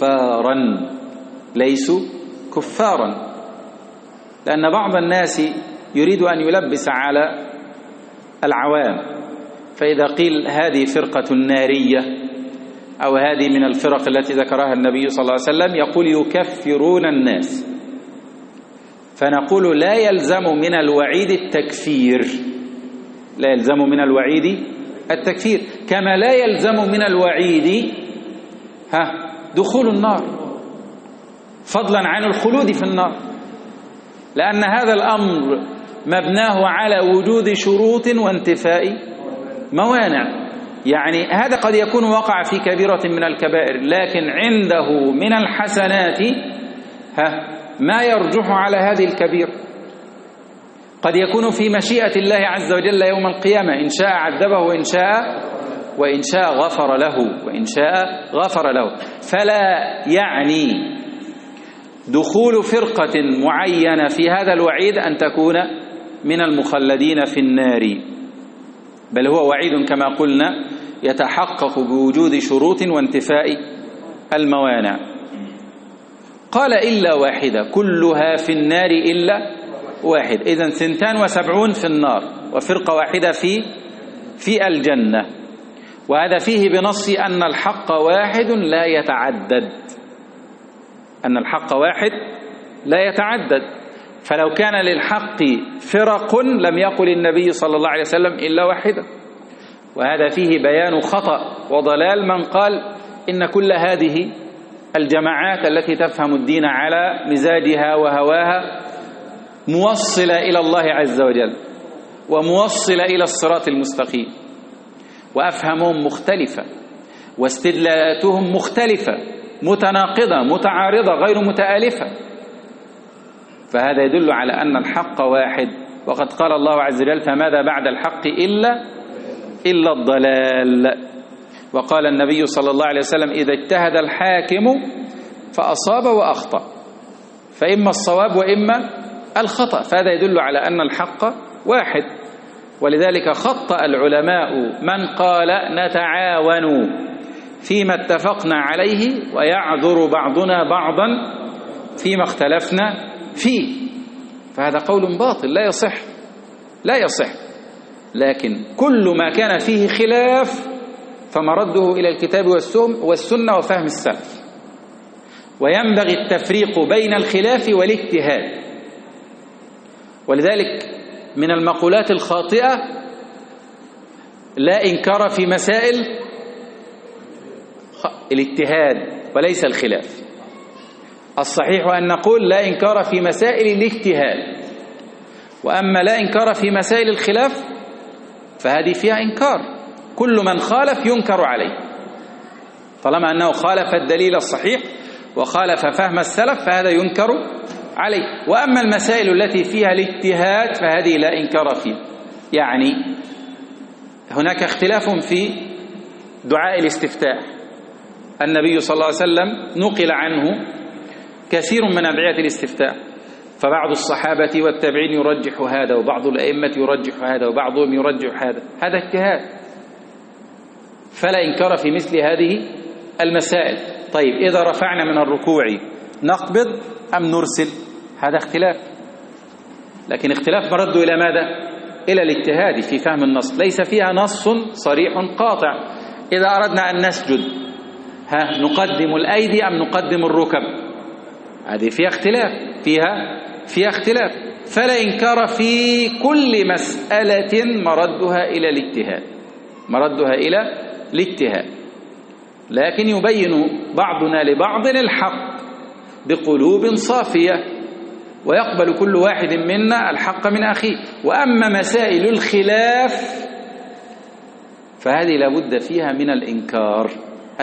[SPEAKER 1] كفارا، لأن بعض الناس يريد أن يلبس على العوام، فإذا قيل هذه فرقة نارية أو هذه من الفرق التي ذكرها النبي صلى الله عليه وسلم، يقول يكفرون الناس، فنقول لا يلزم من الوعيد التكفير، لا يلزم من الوعيد التكفير، كما لا يلزم من الوعيد دخول النار، فضلا عن الخلود في النار، لأن هذا الأمر مبناه على وجود شروط وانتفاء موانع. يعني هذا قد يكون وقع في كبيرة من الكبائر، لكن عنده من الحسنات ما يرجح على هذه الكبيرة. قد يكون في مشيئة الله عز وجل يوم القيامة، إن شاء عذبه وإن شاء غفر له، وإن شاء غفر له. فلا يعني دخول فرقة معينة في هذا الوعيد أن تكون من المخلدين في النار، بل هو وعيد كما قلنا يتحقق بوجود شروط وانتفاء الموانع. قال إلا واحدة، كلها في النار إلا واحد، إذن 72 في النار وفرقة واحدة في الجنة. وهذا فيه بنص أن الحق واحد لا يتعدد، أن الحق واحد لا يتعدد. فلو كان للحق فرق لم يقل النبي صلى الله عليه وسلم إلا واحدة. وهذا فيه بيان خطأ وضلال من قال إن كل هذه الجماعات التي تفهم الدين على مزاجها وهواها موصلة إلى الله عز وجل وموصلة إلى الصراط المستقيم، وأفهمهم مختلفة واستدلالاتهم مختلفة متناقضة متعارضة غير متآلفة. فهذا يدل على أن الحق واحد، وقد قال الله عز وجل: فماذا بعد الحق إلا الضلال. وقال النبي صلى الله عليه وسلم: إذا اجتهد الحاكم فأصاب وأخطأ، فإما الصواب وإما الخطأ. فهذا يدل على أن الحق واحد. ولذلك خطأ العلماء من قال: نتعاون فيما اتفقنا عليه ويعذر بعضنا بعضا فيما اختلفنا فيه. فهذا قول باطل لا يصح. لكن كل ما كان فيه خلاف فمرده إلى الكتاب والسنة وفهم السلف. وينبغي التفريق بين الخلاف والاجتهاد. ولذلك من المقولات الخاطئة: لا إنكار في مسائل الاجتهاد وليس الخلاف. الصحيح أن نقول لا إنكار في مسائل الاجتهاد، وأما لا إنكار في مسائل الخلاف فهذه فيها إنكار. كل من خالف ينكر عليه طالما أنه خالف الدليل الصحيح وخالف فهم السلف، فهذا ينكر عليه. وأما المسائل التي فيها الاجتهاد فهذه لا إنكار فيها. يعني هناك اختلاف في دعاء الاستفتاح. النبي صلى الله عليه وسلم نقل عنه كثير من أدعية الاستفتاح، فبعض الصحابة والتابعين يرجح هذا، وبعض الأئمة يرجح هذا، وبعضهم يرجح هذا. هذا اجتهاد، فلا إنكار في مثل هذه المسائل. طيب، إذا رفعنا من الركوع نقبض أم نرسل؟ هذا اختلاف، لكن اختلاف مرده إلى ماذا؟ إلى الاجتهاد في فهم النص، ليس فيها نص صريح قاطع. إذا أردنا أن نسجد نقدم الأيدي أم نقدم الركب؟ هذه فيها اختلاف. فلا إنكار في كل مسألة مردها إلى الاجتهاد، لكن يبين بعضنا لبعض الحق بقلوب صافية، ويقبل كل واحد منا الحق من أخيه. وأما مسائل الخلاف فهذه لابد فيها من الإنكار،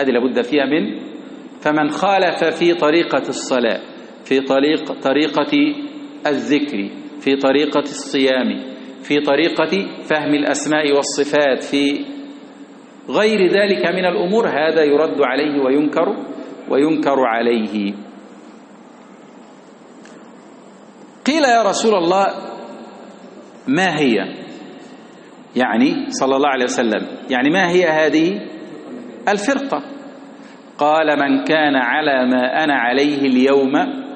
[SPEAKER 1] فمن خالف في طريقة الصلاة، في طريقة الذكر، في طريقة الصيام، في طريقة فهم الأسماء والصفات، في غير ذلك من الأمور، هذا يرد عليه وينكر عليه. قيل: يا رسول الله ما هي؟ يعني صلى الله عليه وسلم، يعني ما هي هذه الفرقة؟ قال: من كان على ما أنا عليه اليوم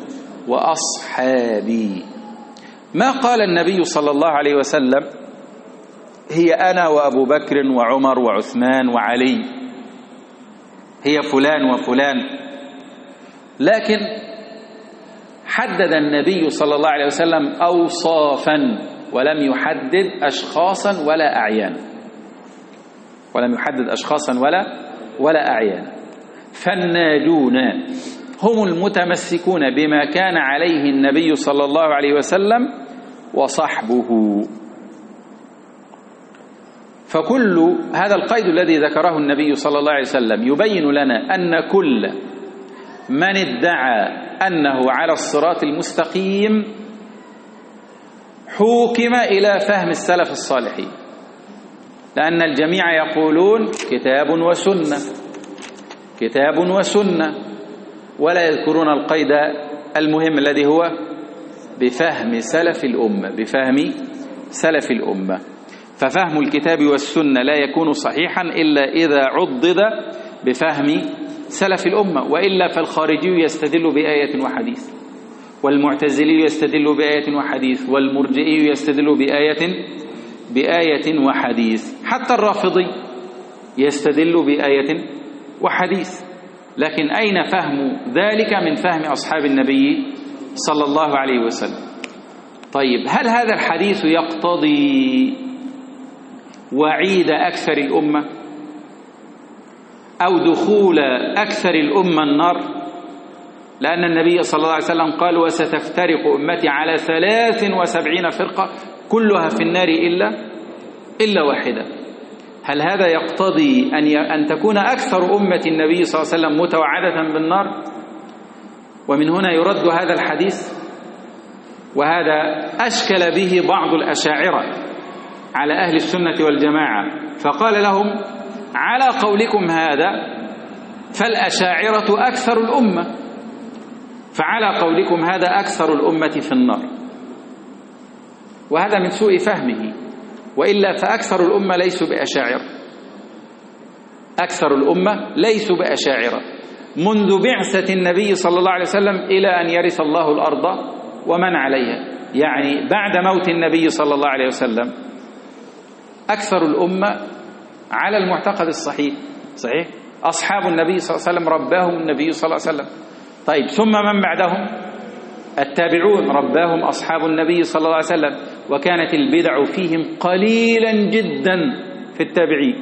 [SPEAKER 1] وأصحابي. ما قال النبي صلى الله عليه وسلم هي أنا وأبو بكر وعمر وعثمان وعلي، هي فلان وفلان، لكن حدد النبي صلى الله عليه وسلم أوصافا ولم يحدد أشخاصا ولا أعيانا. فالناجون هم المتمسكون بما كان عليه النبي صلى الله عليه وسلم وصحبه. فكل هذا القيد الذي ذكره النبي صلى الله عليه وسلم يبين لنا أن كل من ادعى أنه على الصراط المستقيم حوكم إلى فهم السلف الصالحين، لأن الجميع يقولون كتاب وسنة كتاب وسنة، ولا يذكرون القيد المهم الذي هو بفهم سلف الأمة، بفهم سلف الأمة. ففهم الكتاب والسنة لا يكون صحيحا إلا إذا عضد بفهم سلف الأمة، وإلا فالخارجي يستدل بآية وحديث، والمعتزلي يستدل بآية وحديث، والمرجئي يستدل بآية وحديث، حتى الرافضي يستدل بآية وحديث. لكن أين فهم ذلك من فهم أصحاب النبي صلى الله عليه وسلم؟ طيب، هل هذا الحديث يقتضي وعيد أكثر الأمة أو دخول أكثر الأمة النار؟ لأن النبي صلى الله عليه وسلم قال: وستفترق أمتي على 73 فرقة كلها في النار إلا واحدة. هل هذا يقتضي أن تكون أكثر أمة النبي صلى الله عليه وسلم متوعدة بالنار؟ ومن هنا يرد هذا الحديث، وهذا أشكل به بعض الأشاعرة على أهل السنة والجماعة، فقال لهم: على قولكم هذا فالأشاعرة أكثر الأمة، فعلى قولكم هذا أكثر الأمة في النار. وهذا من سوء فهمه، وإلا فأكثر الأمة ليسوا بأشاعرة، أكثر الأمة ليسوا بأشاعرة منذ بعثة النبي صلى الله عليه وسلم إلى أن يرث الله الأرض ومن عليها، يعني بعد موت النبي صلى الله عليه وسلم أكثر الأمة على المعتقد الصحيح صحيح. أصحاب النبي صلى الله عليه وسلم رباهم النبي صلى الله عليه وسلم. طيب، ثم من بعدهم؟ التابعون رباهم أصحاب النبي صلى الله عليه وسلم، وكانت البدع فيهم قليلا جدا في التابعين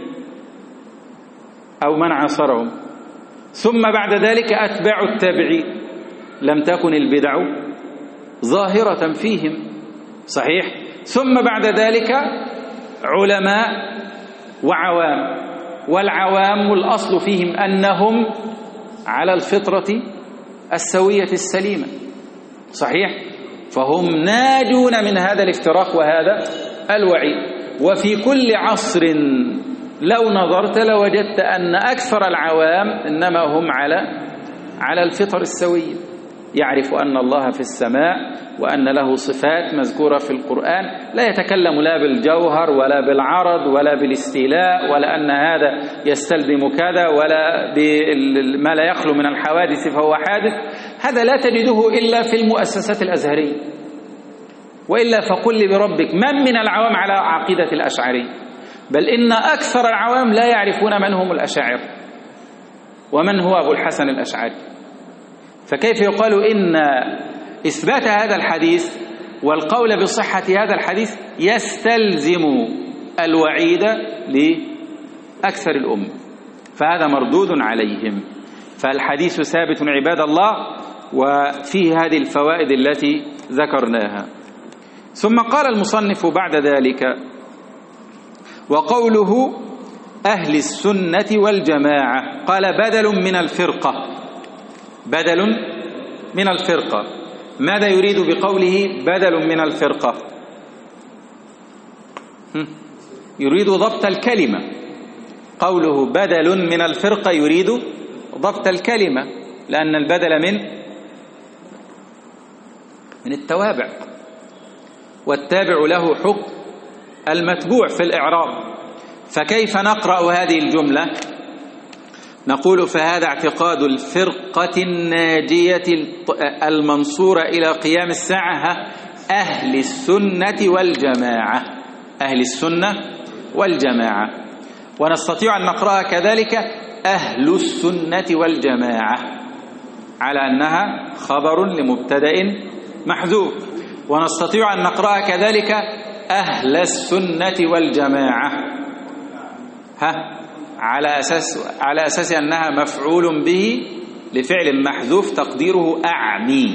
[SPEAKER 1] أو من عاصرهم. ثم بعد ذلك أتباع التابعين، لم تكن البدع ظاهرة فيهم صحيح. ثم بعد ذلك علماء وعوام، والعوام الأصل فيهم أنهم على الفطرة السوية السليمة صحيح، فهم ناجون من هذا الافتراق وهذا الوعيد. وفي كل عصر لو نظرت لوجدت أن أكثر العوام إنما هم على الفطر السوية، يعرف أن الله في السماء وأن له صفات مذكورة في القرآن، لا يتكلم لا بالجوهر ولا بالعرض ولا بالاستيلاء، ولا أن هذا يستلزم كذا، ولا بما لا يخلو من الحوادث فهو حادث. هذا لا تجده إلا في المؤسسات الأزهرية، وإلا فقل لي بربك من العوام على عقيدة الأشعري؟ بل إن أكثر العوام لا يعرفون من هم الأشاعرة ومن هو أبو الحسن الأشعري. فكيف يقال إن إثبات هذا الحديث والقول بصحة هذا الحديث يستلزم الوعيد لأكثر الأمة؟ فهذا مردود عليهم. فالحديث ثابت عباد الله، وفيه هذه الفوائد التي ذكرناها. ثم قال المصنف بعد ذلك: وقوله أهل السنة والجماعة، قال بدل من الفرقة، بدل من الفرقة. ماذا يريد بقوله بدل من الفرقة؟ يريد ضبط الكلمة. قوله بدل من الفرقة يريد ضبط الكلمة، لأن البدل من التوابع، والتابع له حكم المتبوع في الإعراب. فكيف نقرأ هذه الجملة؟ نقول: فهذا اعتقاد الفرقة الناجية المنصورة إلى قيام الساعة أهل السنة والجماعة، أهل السنة والجماعة. ونستطيع أن نقرأها كذلك أهل السنة والجماعة، على أنها خبر لمبتدأ محذوف. ونستطيع أن نقرأها كذلك أهل السنة والجماعة على أساس أنها مفعول به لفعل محذوف تقديره أعني.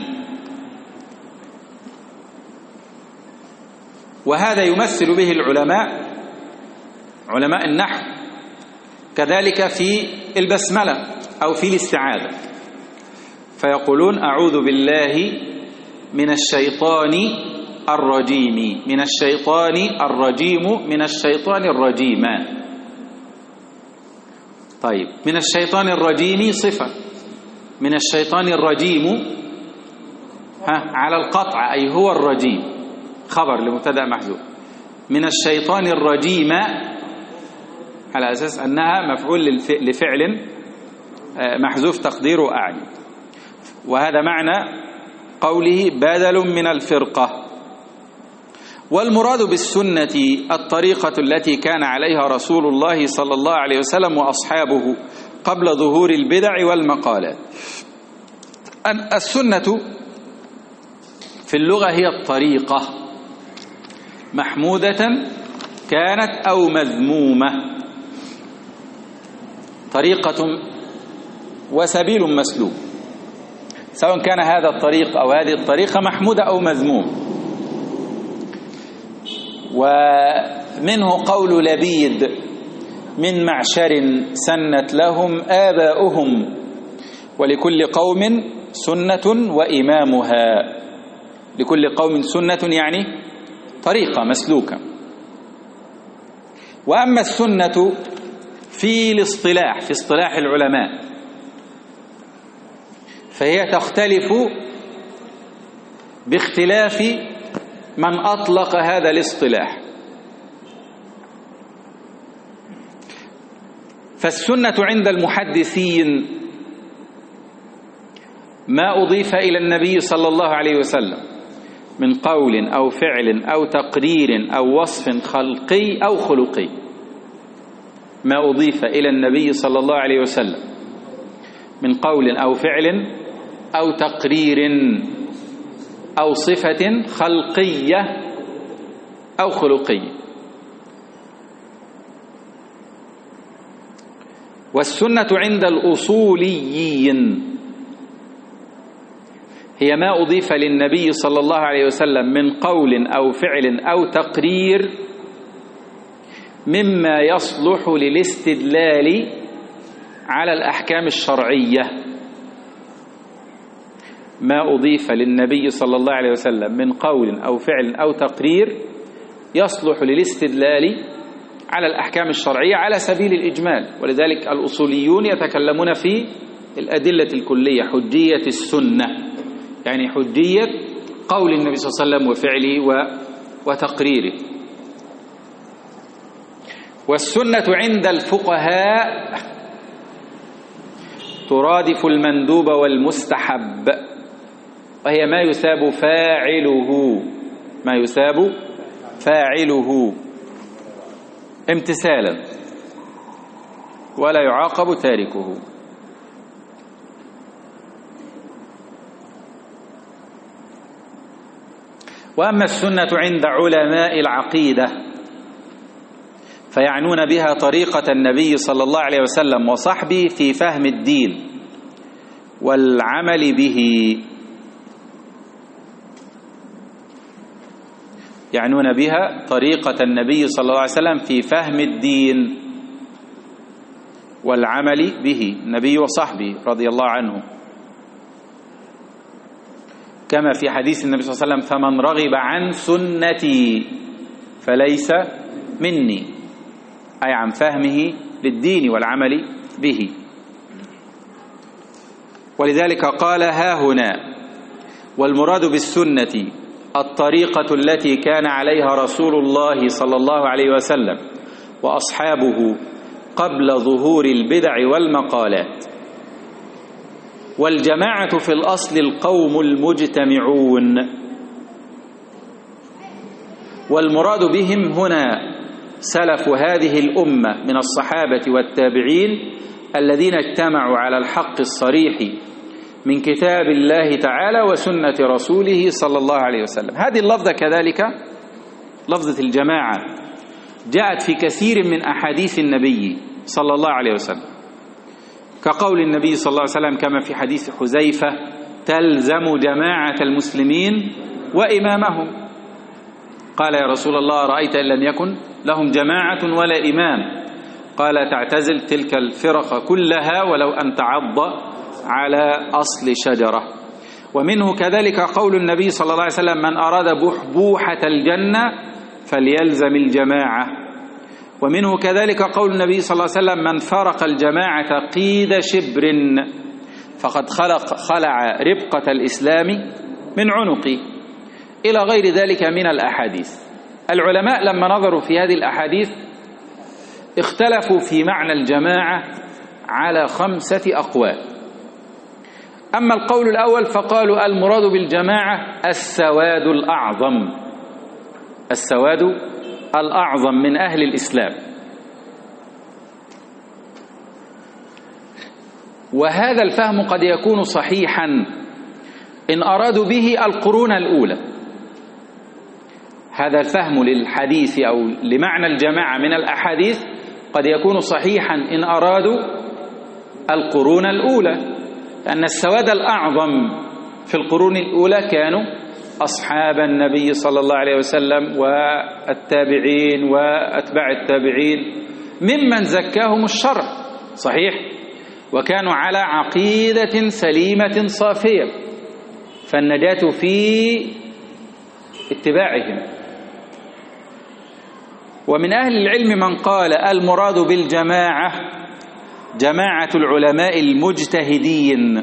[SPEAKER 1] وهذا يمثل به العلماء، علماء النحو، كذلك في البسملة أو في الاستعاذة، فيقولون: أعوذ بالله من الشيطان الرجيم من الشيطان الرجيم من الشيطان الرجيم. طيب، من الشيطان الرجيم صفة، من الشيطان الرجيم على القطع، أي هو الرجيم، خبر لمبتدأ محذوف. من الشيطان الرجيم على أساس أنها مفعول لفعل محذوف تقديره أعني، وهذا معنى قوله بدل من الفرقة. والمراد بالسنة الطريقة التي كان عليها رسول الله صلى الله عليه وسلم وأصحابه قبل ظهور البدع والمقالات. السنة في اللغة هي الطريقة، محمودة كانت أو مذمومة، طريقة وسبيل مسلوك، سواء كان هذا الطريق أو هذه الطريقة محمودة أو مذموم. ومنه قول لبيد: من معشر سنت لهم آباؤهم، ولكل قوم سنة وإمامها. لكل قوم سنة يعني طريقة مسلوكة. وأما السنة في الاصطلاح، في اصطلاح العلماء، فهي تختلف باختلاف من أطلق هذا الاصطلاح. فالسنة عند المحدثين ما أضيف إلى النبي صلى الله عليه وسلم من قول أو فعل أو تقرير أو وصف خلقي أو خلقي، ما أضيف إلى النبي صلى الله عليه وسلم من قول أو فعل أو تقرير أو صفة خلقية أو خلقية. والسنة عند الأصوليين هي ما أضيف للنبي صلى الله عليه وسلم من قول أو فعل أو تقرير مما يصلح للاستدلال على الأحكام الشرعية. ما أضيف للنبي صلى الله عليه وسلم من قول أو فعل أو تقرير يصلح للاستدلال على الأحكام الشرعية على سبيل الإجمال. ولذلك الأصوليون يتكلمون في الأدلة الكلية، حجية السنة، يعني حجية قول النبي صلى الله عليه وسلم وفعله وتقريره. والسنة عند الفقهاء ترادف المندوب والمستحب، وهي ما يثاب فاعله، ما يثاب فاعله امتثالا ولا يعاقب تاركه. وأما السنة عند علماء العقيدة فيعنون بها طريقة النبي صلى الله عليه وسلم وصحبه في فهم الدين والعمل به. يعنون بها طريقة النبي صلى الله عليه وسلم في فهم الدين والعمل به، النبي وصحبه رضي الله عنه، كما في حديث النبي صلى الله عليه وسلم: فمن رغب عن سنتي فليس مني، أي عن فهمه للدين والعمل به. ولذلك قال: ها هنا والمراد بالسنة الطريقة التي كان عليها رسول الله صلى الله عليه وسلم وأصحابه قبل ظهور البدع والمقالات. والجماعة في الأصل القوم المجتمعون، والمراد بهم هنا سلف هذه الأمة من الصحابة والتابعين الذين اجتمعوا على الحق الصريح من كتاب الله تعالى وسنة رسوله صلى الله عليه وسلم. هذه اللفظة كذلك لفظة الجماعة جاءت في كثير من أحاديث النبي صلى الله عليه وسلم، كقول النبي صلى الله عليه وسلم كما في حديث حذيفة: تلزم جماعة المسلمين وإمامهم. قال: يا رسول الله رأيت إن لم يكن لهم جماعة ولا إمام؟ قال: تعتزل تلك الفرق كلها ولو أن تعض على أصل شجرة. ومنه كذلك قول النبي صلى الله عليه وسلم: من أراد بحبوحة الجنة فليلزم الجماعة. ومنه كذلك قول النبي صلى الله عليه وسلم: من فرق الجماعة قيد شبر فقد خلع ربقة الإسلام من عنقه، إلى غير ذلك من الأحاديث. العلماء لما نظروا في هذه الأحاديث اختلفوا في معنى الجماعة على 5 أقوال. أما القول الأول فقالوا: المراد بالجماعة السواد الأعظم، السواد الأعظم من أهل الإسلام. وهذا الفهم قد يكون صحيحا إن أرادوا به القرون الأولى. هذا الفهم للحديث أو لمعنى الجماعة من الأحاديث قد يكون صحيحا إن أرادوا القرون الأولى، لأن السواد الأعظم في القرون الأولى كانوا أصحاب النبي صلى الله عليه وسلم والتابعين وأتباع التابعين ممن زكاهم الشرع، صحيح، وكانوا على عقيدة سليمة صافية، فالنجاة في اتباعهم. ومن أهل العلم من قال: المراد بالجماعة جماعة العلماء المجتهدين،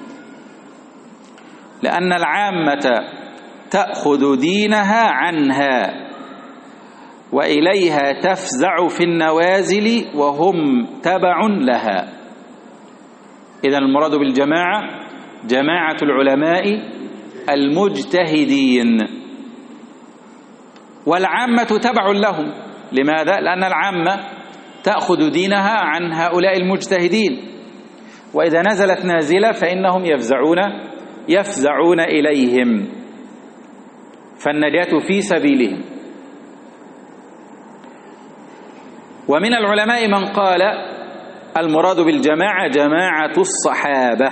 [SPEAKER 1] لأن العامة تأخذ دينها عنها وإليها تفزع في النوازل وهم تبع لها. إذن المراد بالجماعة جماعة العلماء المجتهدين، والعامة تبع لهم. لماذا؟ لأن العامة تأخذ دينها عن هؤلاء المجتهدين، وإذا نزلت نازلة فإنهم يفزعون إليهم، فالنجاة في سبيلهم. ومن العلماء من قال: المراد بالجماعة جماعة الصحابة،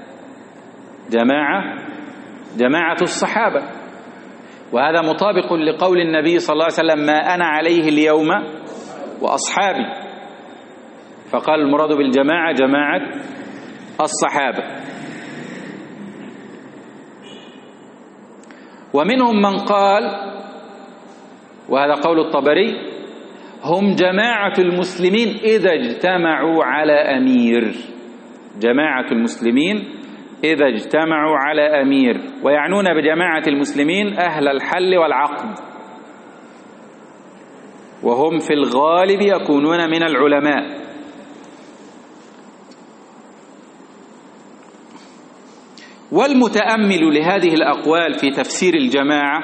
[SPEAKER 1] جماعة الصحابة، وهذا مطابق لقول النبي صلى الله عليه وسلم: ما أنا عليه اليوم وأصحابي، فقال المراد بالجماعة جماعة الصحابة. ومنهم من قال، وهذا قول الطبري: هم جماعة المسلمين إذا اجتمعوا على أمير، جماعة المسلمين إذا اجتمعوا على أمير، ويعنون بجماعة المسلمين أهل الحل والعقد، وهم في الغالب يكونون من العلماء. والمتأمل لهذه الأقوال في تفسير الجماعة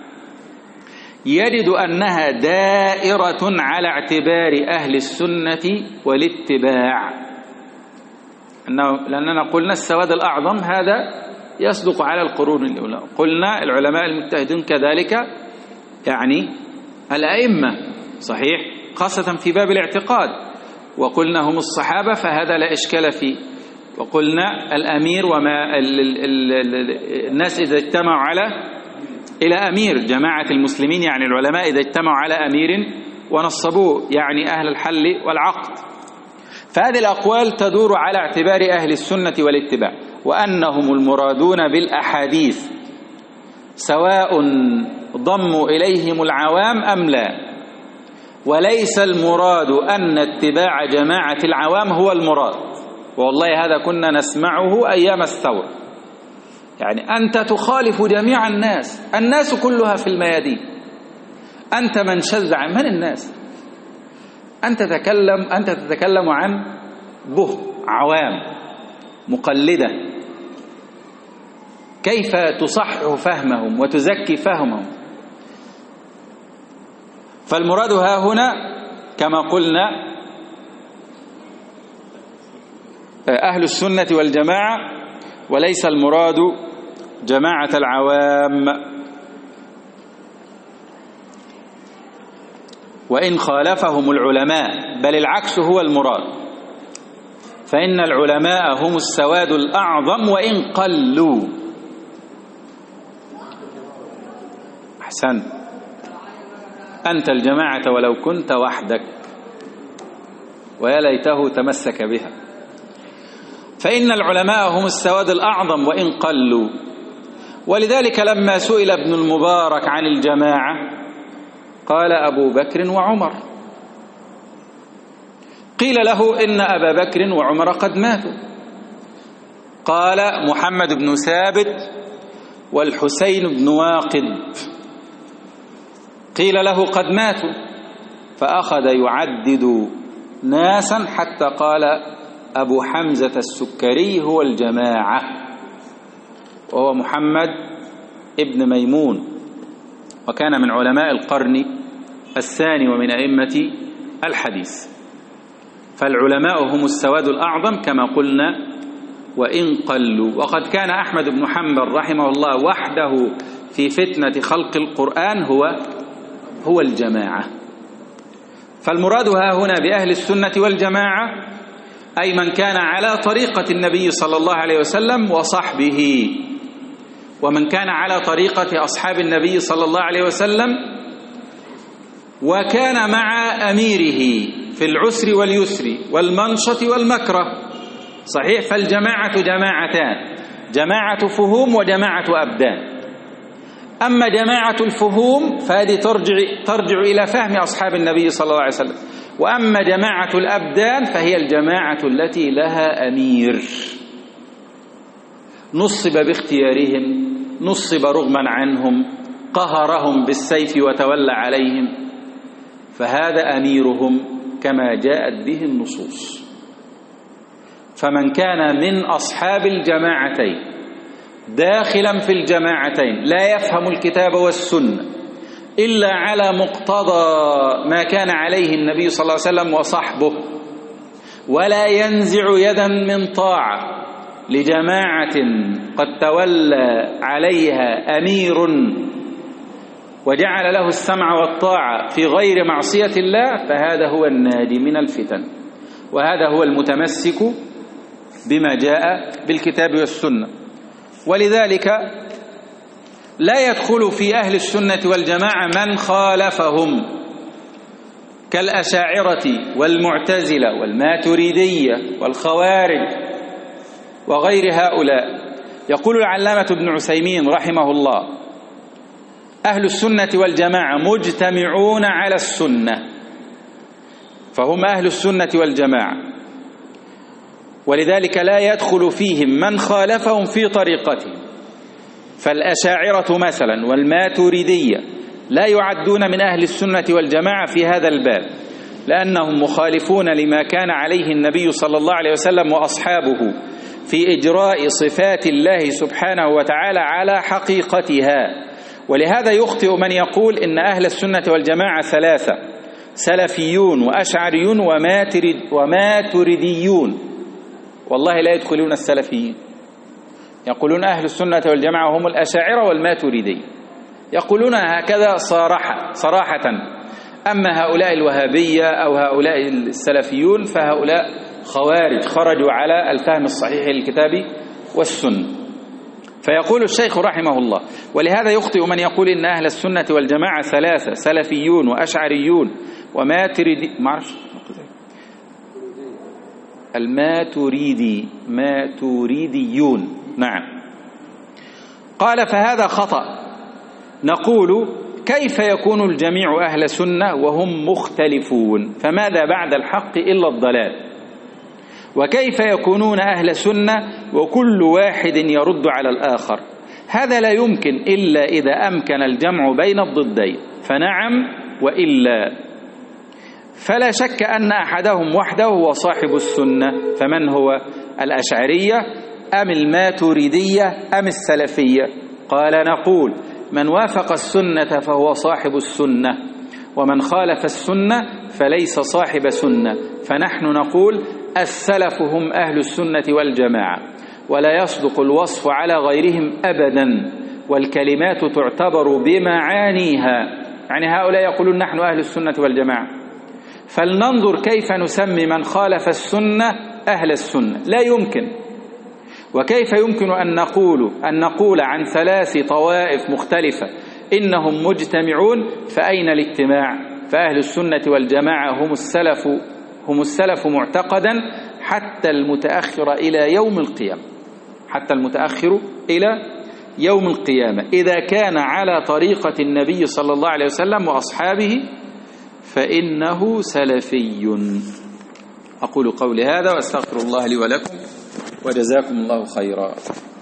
[SPEAKER 1] يجد أنها دائرة على اعتبار أهل السنة والاتباع، لأننا قلنا السواد الأعظم هذا يصدق على القرون الأولى، قلنا العلماء المجتهدون كذلك يعني الأئمة، صحيح، خاصة في باب الاعتقاد، وقلنا هم الصحابة فهذا لا إشكال فيه، وقلنا الأمير وما الناس إذا اجتمعوا إلى أمير، جماعة المسلمين يعني العلماء إذا اجتمعوا على أمير ونصبوه يعني أهل الحل والعقد. فهذه الأقوال تدور على اعتبار أهل السنة والاتباع، وأنهم المرادون بالأحاديث سواء ضموا إليهم العوام أم لا، وليس المراد أن اتباع جماعة العوام هو المراد. والله هذا كنا نسمعه أيام الثورة، يعني أنت تخالف جميع الناس كلها في الميادين، أنت من شذ عن من الناس، أنت تتكلم عن عوام مقلدة، كيف تصحح فهمهم وتزكي فهمهم؟ فالمراد ها هنا كما قلنا أهل السنة والجماعة، وليس المراد جماعة العوام، وإن خالفهم العلماء، بل العكس هو المراد، فإن العلماء هم السواد الأعظم وإن قلوا. أحسن، أنت الجماعة ولو كنت وحدك، ويا ليته تمسك بها. فإن العلماء هم السواد الأعظم وإن قلوا، ولذلك لما سئل ابن المبارك عن الجماعة قال أبو بكر وعمر. قيل له إن أبا بكر وعمر قد ماتوا، قال محمد بن ثابت والحسين بن واقد. قيل له قد ماتوا، فأخذ يعدد ناسا حتى قال أبو حمزة السكري هو الجماعة، وهو محمد ابن ميمون، وكان من علماء القرن الثاني ومن أئمة الحديث. فالعلماء هم السواد الأعظم كما قلنا وإن قلوا. وقد كان أحمد بن حنبل رحمه الله وحده في فتنة خلق القرآن هو الجماعة. فالمراد ها هنا بأهل السنة والجماعة أي من كان على طريقة النبي صلى الله عليه وسلم وصحبه، ومن كان على طريقة أصحاب النبي صلى الله عليه وسلم وكان مع أميره في العسر واليسر والمنشط والمكره. صحيح، فالجماعة جماعتان، جماعة فهوم وجماعة أبدان. أما جماعة الفهوم فهذه ترجع إلى فهم أصحاب النبي صلى الله عليه وسلم، وأما جماعة الأبدان فهي الجماعة التي لها أمير نصب باختيارهم، نصب رغما عنهم، قهرهم بالسيف وتولى عليهم، فهذا أميرهم كما جاءت به النصوص. فمن كان من أصحاب الجماعتين داخلا في الجماعتين لا يفهم الكتاب والسنة إلا على مقتضى ما كان عليه النبي صلى الله عليه وسلم وصحبه، ولا ينزع يدا من طاعة لجماعة قد تولى عليها أمير وجعل له السمع والطاعة في غير معصية الله، فهذا هو الناجي من الفتن، وهذا هو المتمسك بما جاء بالكتاب والسنة. ولذلك لا يدخل في أهل السنة والجماعة من خالفهم كالأشاعرة والمعتزلة والماتريدية والخوارج وغير هؤلاء. يقول العلامة ابن عثيمين رحمه الله: أهل السنة والجماعة مجتمعون على السنة، فهم أهل السنة والجماعة، ولذلك لا يدخل فيهم من خالفهم في طريقتهم. فالأشاعرة مثلا والماتريدية لا يعدون من أهل السنة والجماعة في هذا الباب، لأنهم مخالفون لما كان عليه النبي صلى الله عليه وسلم وأصحابه في إجراء صفات الله سبحانه وتعالى على حقيقتها. ولهذا يخطئ من يقول إن أهل السنة والجماعة ثلاثة: سلفيون وأشعريون وماتريديون. والله لا يدخلون السلفيين، يقولون أهل السنة والجماعة هم الأشاعرة والماتريدية، يقولون هكذا صراحة. أما هؤلاء الوهابية أو هؤلاء السلفيون فهؤلاء خوارج خرجوا على الفهم الصحيح للكتاب والسنة. فيقول الشيخ رحمه الله: ولهذا يخطئ من يقول إن أهل السنة والجماعة ثلاثة: سلفيون وأشعريون ماتريديون. نعم. قال: فهذا خطأ. نقول: كيف يكون الجميع أهل سنة وهم مختلفون؟ فماذا بعد الحق إلا الضلال؟ وكيف يكونون أهل سنة وكل واحد يرد على الآخر؟ هذا لا يمكن إلا إذا أمكن الجمع بين الضدين، فنعم وإلا. فلا شك أن أحدهم وحده هو صاحب السنة، فمن هو؟ الأشعرية أم الماتريدية أم السلفية؟ قال: نقول: من وافق السنة فهو صاحب السنة، ومن خالف السنة فليس صاحب سنة. فنحن نقول: السلف هم أهل السنة والجماعة، ولا يصدق الوصف على غيرهم أبدا، والكلمات تعتبر بمعانيها. يعني هؤلاء يقولون نحن أهل السنة والجماعة، فلننظر كيف نسمي من خالف السنة أهل السنة. لا يمكن. وكيف يمكن أن نقول عن ثلاث طوائف مختلفة إنهم مجتمعون؟ فأين الاجتماع؟ فأهل السنة والجماعة هم السلف معتقدا حتى المتأخر إلى يوم القيامة، حتى المتأخر إلى يوم القيامة إذا كان على طريقة النبي صلى الله عليه وسلم وأصحابه فإنه سلفي. أقول قولي هذا وأستغفر الله لي ولكم، وجزاكم الله خيرا.